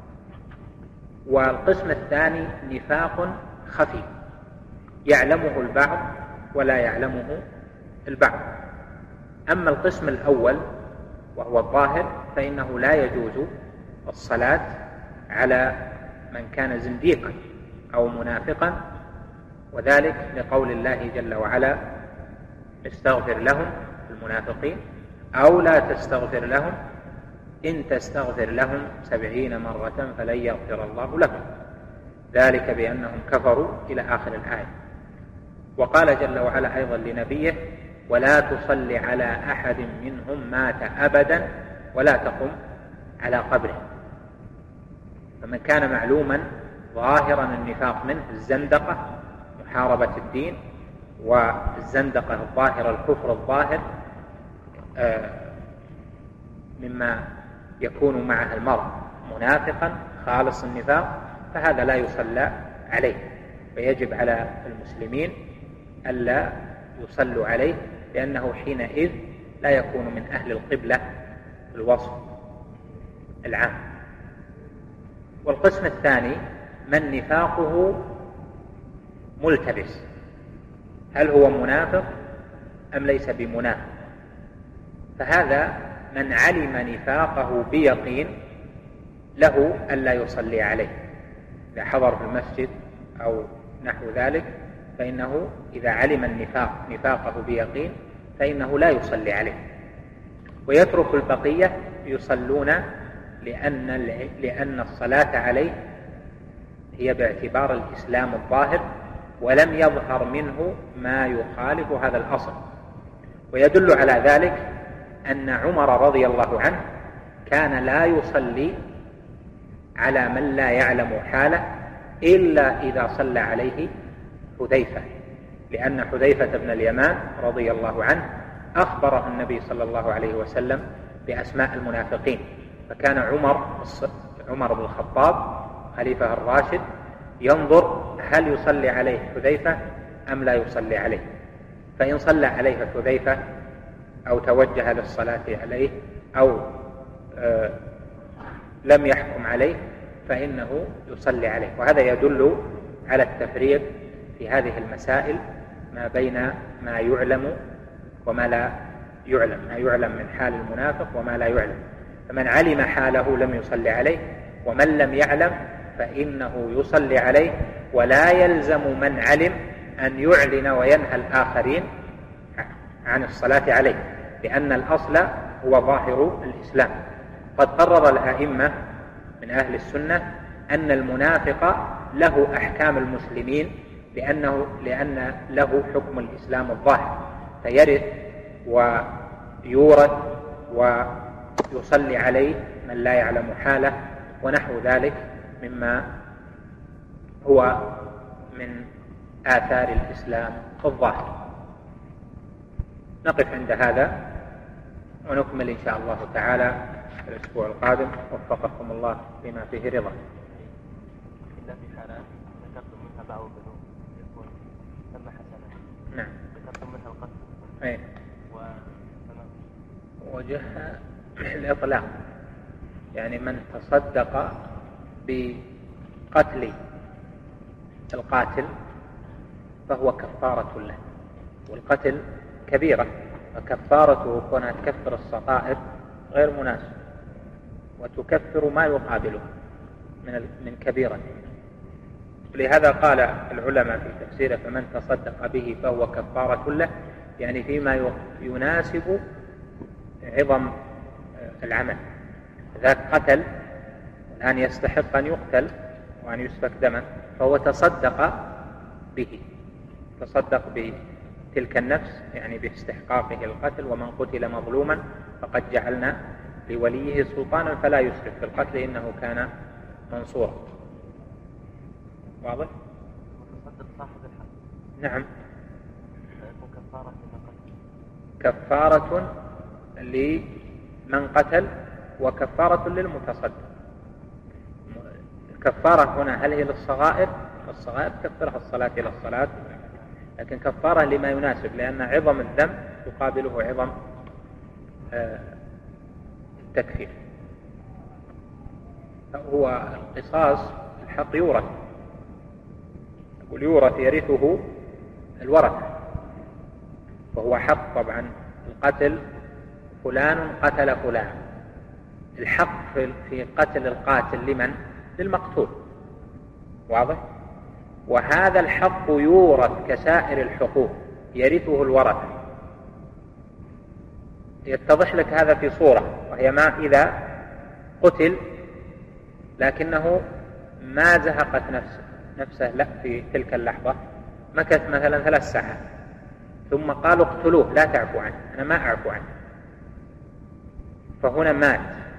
Speaker 1: والقسم الثاني نفاق خفي يعلمه البعض ولا يعلمه البعض. أما القسم الأول وهو الظاهر فإنه لا يجوز الصلاة على من كان زنديقا أو منافقا، وذلك لقول الله جل وعلا: استغفر لهم المنافقين أو لا تستغفر لهم إن تستغفر لهم 70 مرة فلن يغفر الله لهم، ذلك بأنهم كفروا إلى آخر الآية. وقال جل وعلا أيضا لنبيه: ولا تصل على أحد منهم مات أبدا ولا تقم على قبره. فمن كان معلوما ظاهرا النفاق منه الزندقة، محاربة الدين، والزندقة الظاهرة الكفر الظاهر، مما يكون معه المرء منافقا خالص النفاق، فهذا لا يصلى عليه، فيجب على المسلمين ألا يصلوا عليه، لأنه حينئذ لا يكون من أهل القبلة في الوصف العام. والقسم الثاني من نفاقه ملتبس، هل هو منافق أم ليس بمنافق؟ فهذا من علم نفاقه بيقين له ألا يصلي عليه، إذا حضر في المسجد أو نحو ذلك، فإنه إذا علم نفاقه بيقين فإنه لا يصلي عليه، ويترك البقية يصلون، لأن الصلاة عليه هي باعتبار الإسلام الظاهر، ولم يظهر منه ما يخالف هذا الأصل. ويدل على ذلك أن عمر رضي الله عنه كان لا يصلي على من لا يعلم حاله إلا إذا صلى عليه حذيفة، لأن حذيفة بن اليمان رضي الله عنه أخبره النبي صلى الله عليه وسلم بأسماء المنافقين، فكان عمر بن الخطاب خليفة الراشد ينظر هل يصلي عليه حذيفة أم لا يصلي عليه، فإن صلى عليه حذيفة أو توجه للصلاة عليه أو لم يحكم عليه فإنه يصلي عليه. وهذا يدل على التفريق في هذه المسائل ما بين ما يعلم وما لا يعلم، ما يعلم من حال المنافق وما لا يعلم. فمن علم حاله لم يصلي عليه، ومن لم يعلم فإنه يصلي عليه، ولا يلزم من علم أن يعلن وينهى الآخرين عن الصلاة عليه، لأن الأصل هو ظاهر الإسلام. قد قرر الأئمة من أهل السنة أن المنافق له أحكام المسلمين، لأن له حكم الإسلام الظاهر، فيرث ويورث ويصلي عليه من لا يعلم حاله ونحو ذلك مما هو من آثار الإسلام الظاهر. نقف عند هذا ونكمل إن شاء الله تعالى الأسبوع القادم، وفقكم الله بما فيه رضا.
Speaker 2: إلا في حالات ذكرتم منها بعض الذنوب يكون ثم حسنة.
Speaker 1: نعم.
Speaker 2: ذكرتم منها القتل.
Speaker 1: أي. وجه الإطلاق، يعني من تصدق قتل القاتل فهو كفارة له، والقتل كبيرة، وكفارته كونها تكفر الصغائر غير مناسب، وتكفر ما يقابله من كبيرة. لهذا قال العلماء في تفسيره: فمن تصدق به فهو كفارة له، يعني فيما يناسب عظم العمل. ذاك قتل الآن يستحق أن يقتل وأن يسفك دمه، فهو تصدق به، تصدق بتلك النفس، يعني باستحقاقه القتل. ومن قتل مظلوما فقد جعلنا لوليه سلطانا فلا يسرف في القتل إنه كان منصورا. واضح؟
Speaker 2: وتصدق صاحب الحق.
Speaker 1: نعم.
Speaker 2: كفارة
Speaker 1: لمن قتل وكفارة للمتصدق. الكفارة هنا هل هي للصغائر؟ الصغائر تكفرها الصلاة إلى الصلاة، لكن كفارة لما يناسب، لأن عظم الذنب يقابله عظم التكفير. هو القصاص الحق يورث، يقول يورث يرثه الورثة، وهو حق طبعا. القتل فلان قتل فلان، الحق في قتل القاتل لمن؟ للمقتول. واضح؟ وهذا الحق يورث كسائر الحقوق، يرثه الورثة. يتضح لك هذا في صورة، وهي ما إذا قتل لكنه ما زهقت نفسه لا في تلك اللحظة، مكث مثلا 3 ساعات ثم قالوا اقتلوه لا تعفو عنه، أنا ما أعفو عنه، فهنا مات.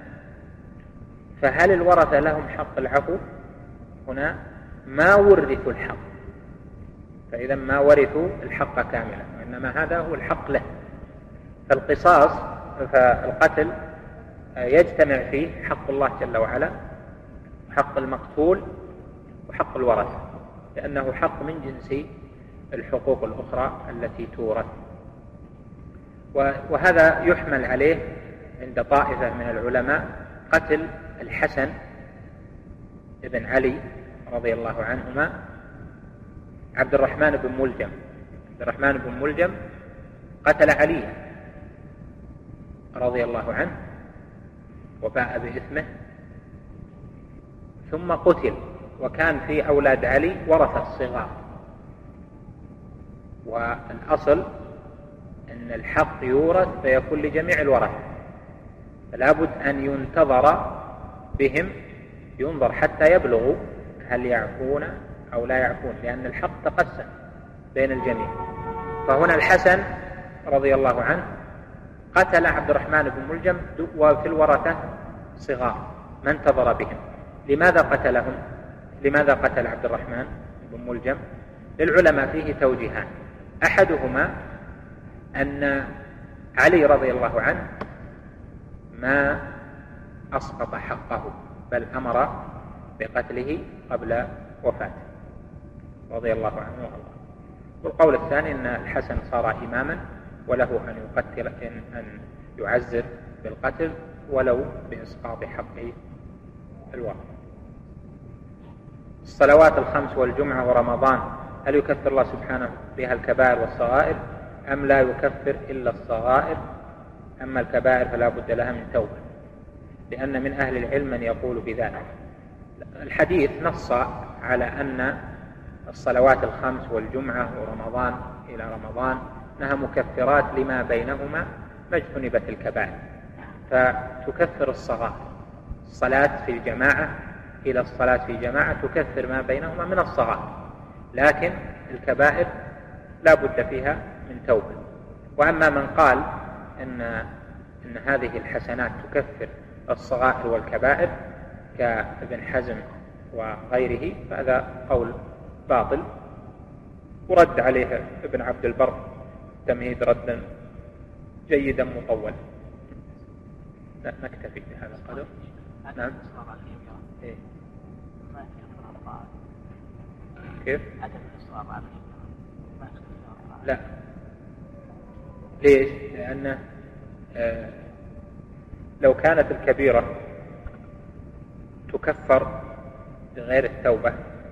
Speaker 1: فهل الورثة لهم حق العفو؟ هنا ما ورثوا الحق، فإذا ما ورثوا الحق كاملا، وإنما هذا هو الحق له. فالقصاص فالقتل يجتمع فيه حق الله جل وعلا وحق المقتول وحق الورثة، لأنه حق من جنس الحقوق الأخرى التي تورث. وهذا يحمل عليه عند طائفة من العلماء قتل الحسن ابن علي رضي الله عنهما عبد الرحمن بن ملجم. عبد الرحمن بن ملجم قتل علي رضي الله عنه وباء بإثمه ثم قتل، وكان في أولاد علي ورثة الصغار، والأصل أن الحق يورث فيكون لجميع الورثة، فلا بد أن ينتظر بهم، ينظر حتى يبلغوا هل يعفون أو لا يعفون، لأن الحق تقسم بين الجميع. فهنا الحسن رضي الله عنه قتل عبد الرحمن بن ملجم وفي الورثة صغار، ما انتظر بهم. لماذا قتلهم؟ لماذا قتل عبد الرحمن بن ملجم؟ للعلماء فيه توجيهان. أحدهما أن علي رضي الله عنه ما أسقط حقه، بل أمر بقتله قبل وفاته رضي الله عنه وارضاه. والقول الثاني أن الحسن صار إماما وله أن يقتل، أن يعزر بالقتل ولو بإسقاط حقه الورثة. الصلوات الخمس والجمعة ورمضان هل يكفر الله سبحانه بها الكبائر والصغائر أم لا يكفر إلا الصغائر؟ أما الكبائر فلا بد لها من توبة، لأن من أهل العلم من يقول بذلك. الحديث نص على أن الصلوات الخمس والجمعة ورمضان إلى رمضان أنها مكفرات لما بينهما ما اجتنبت الكبائر، فتكفر الصغائر. الصلاة في الجماعة إلى الصلاة في جماعة تكفر ما بينهما من الصغائر، لكن الكبائر لا بد فيها من توبة. وأما من قال إن هذه الحسنات تكفر الصغائر والكبائر كابن حزم وغيره، فهذا قول باطل، ورد عليه ابن عبد البر تمهيد ردا جيدا مطولا. نكتفي بهذا القدر. نعم. إيه؟ كيف؟ لا. ليش؟ لأن لو كانت الكبيرة تكفر بغير التوبة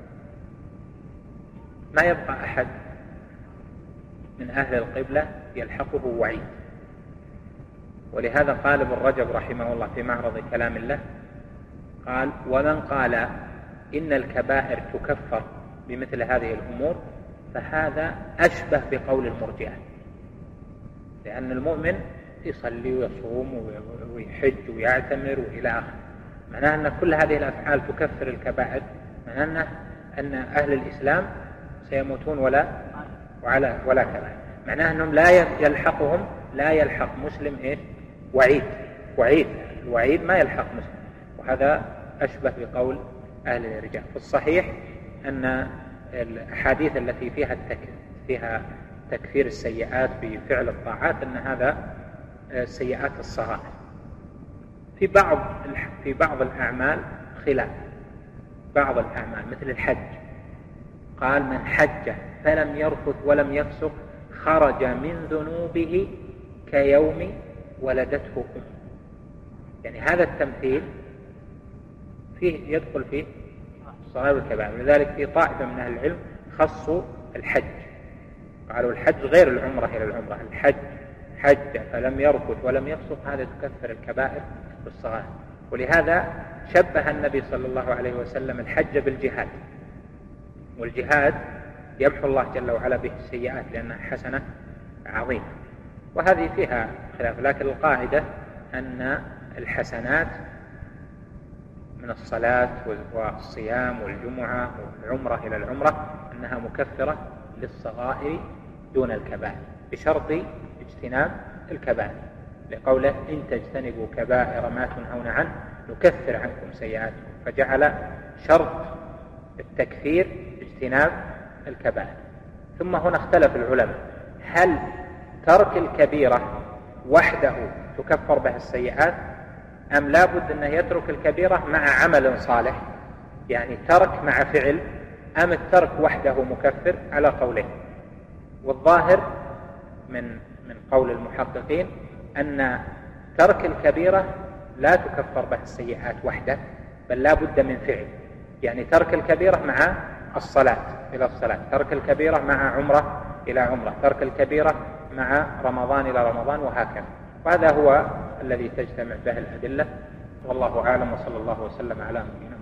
Speaker 1: ما يبقى أحد من أهل القبلة يلحقه وعيد. ولهذا قال ابن رجب رحمه الله في معرض كلام الله قال: ومن قال إن الكبائر تكفر بمثل هذه الأمور فهذا أشبه بقول المرجئة، لأن المؤمن يصلي ويصوم ويحج ويعتمر وإلى آخره، معناه أن كل هذه الأفعال تكفر الكبائر، معناه أن أهل الإسلام سيموتون ولا كبائر، معناه أنهم لا يلحق مسلم وعيد الوعيد ما يلحق مسلم، وهذا أشبه بقول أهل الإرجاء. في الصحيح أن الأحاديث التي فيها تكفير السيئات بفعل الطاعات أن هذا السيئات الصغائر. في بعض الأعمال خلاف، بعض الأعمال مثل الحج قال: من حج فلم يرفث ولم يفسق خرج من ذنوبه كيوم ولدته أمه. يعني هذا التمثيل يدخل فيه صغائر الكبائر، ولذلك في طائفة من أهل العلم خصوا الحج، قالوا الحج غير العمرة إلى العمرة، الحج حج فلم يرفث ولم يفسق هذا تكفر الكبائر والصغائر. ولهذا شبه النبي صلى الله عليه وسلم الحج بالجهاد، والجهاد يمحو الله جل وعلا به السيئات لأنها حسنة عظيمة، وهذه فيها خلاف، لكن القاعدة أن الحسنات من الصلاة والصيام والجمعة والعمرة إلى العمرة أنها مكفرة للصغائر دون الكبائر بشرط اجتناب الكبائر، لقوله: إن تجتنبوا كبائر ما تنهون عنه نكفر عنكم سيئاتكم، فجعل شرط التكفير اجتناب الكبائر. ثم هنا اختلف العلماء: هل ترك الكبيرة وحده تكفر به السيئات، أم لا بد أنه يترك الكبيرة مع عمل صالح، يعني ترك مع فعل، أم الترك وحده مكفر؟ على قولين. والظاهر من قول المحققين أن ترك الكبيرة لا تكفر به السيئات وحده، بل لا بد من فعل، يعني ترك الكبيرة مع الصلاة إلى الصلاة، ترك الكبيرة مع عمرة إلى عمرة، ترك الكبيرة مع رمضان إلى رمضان، وهكذا. وهذا هو الذي تجتمع به الأدلة، والله أعلم، وصلى الله وسلم على نبينا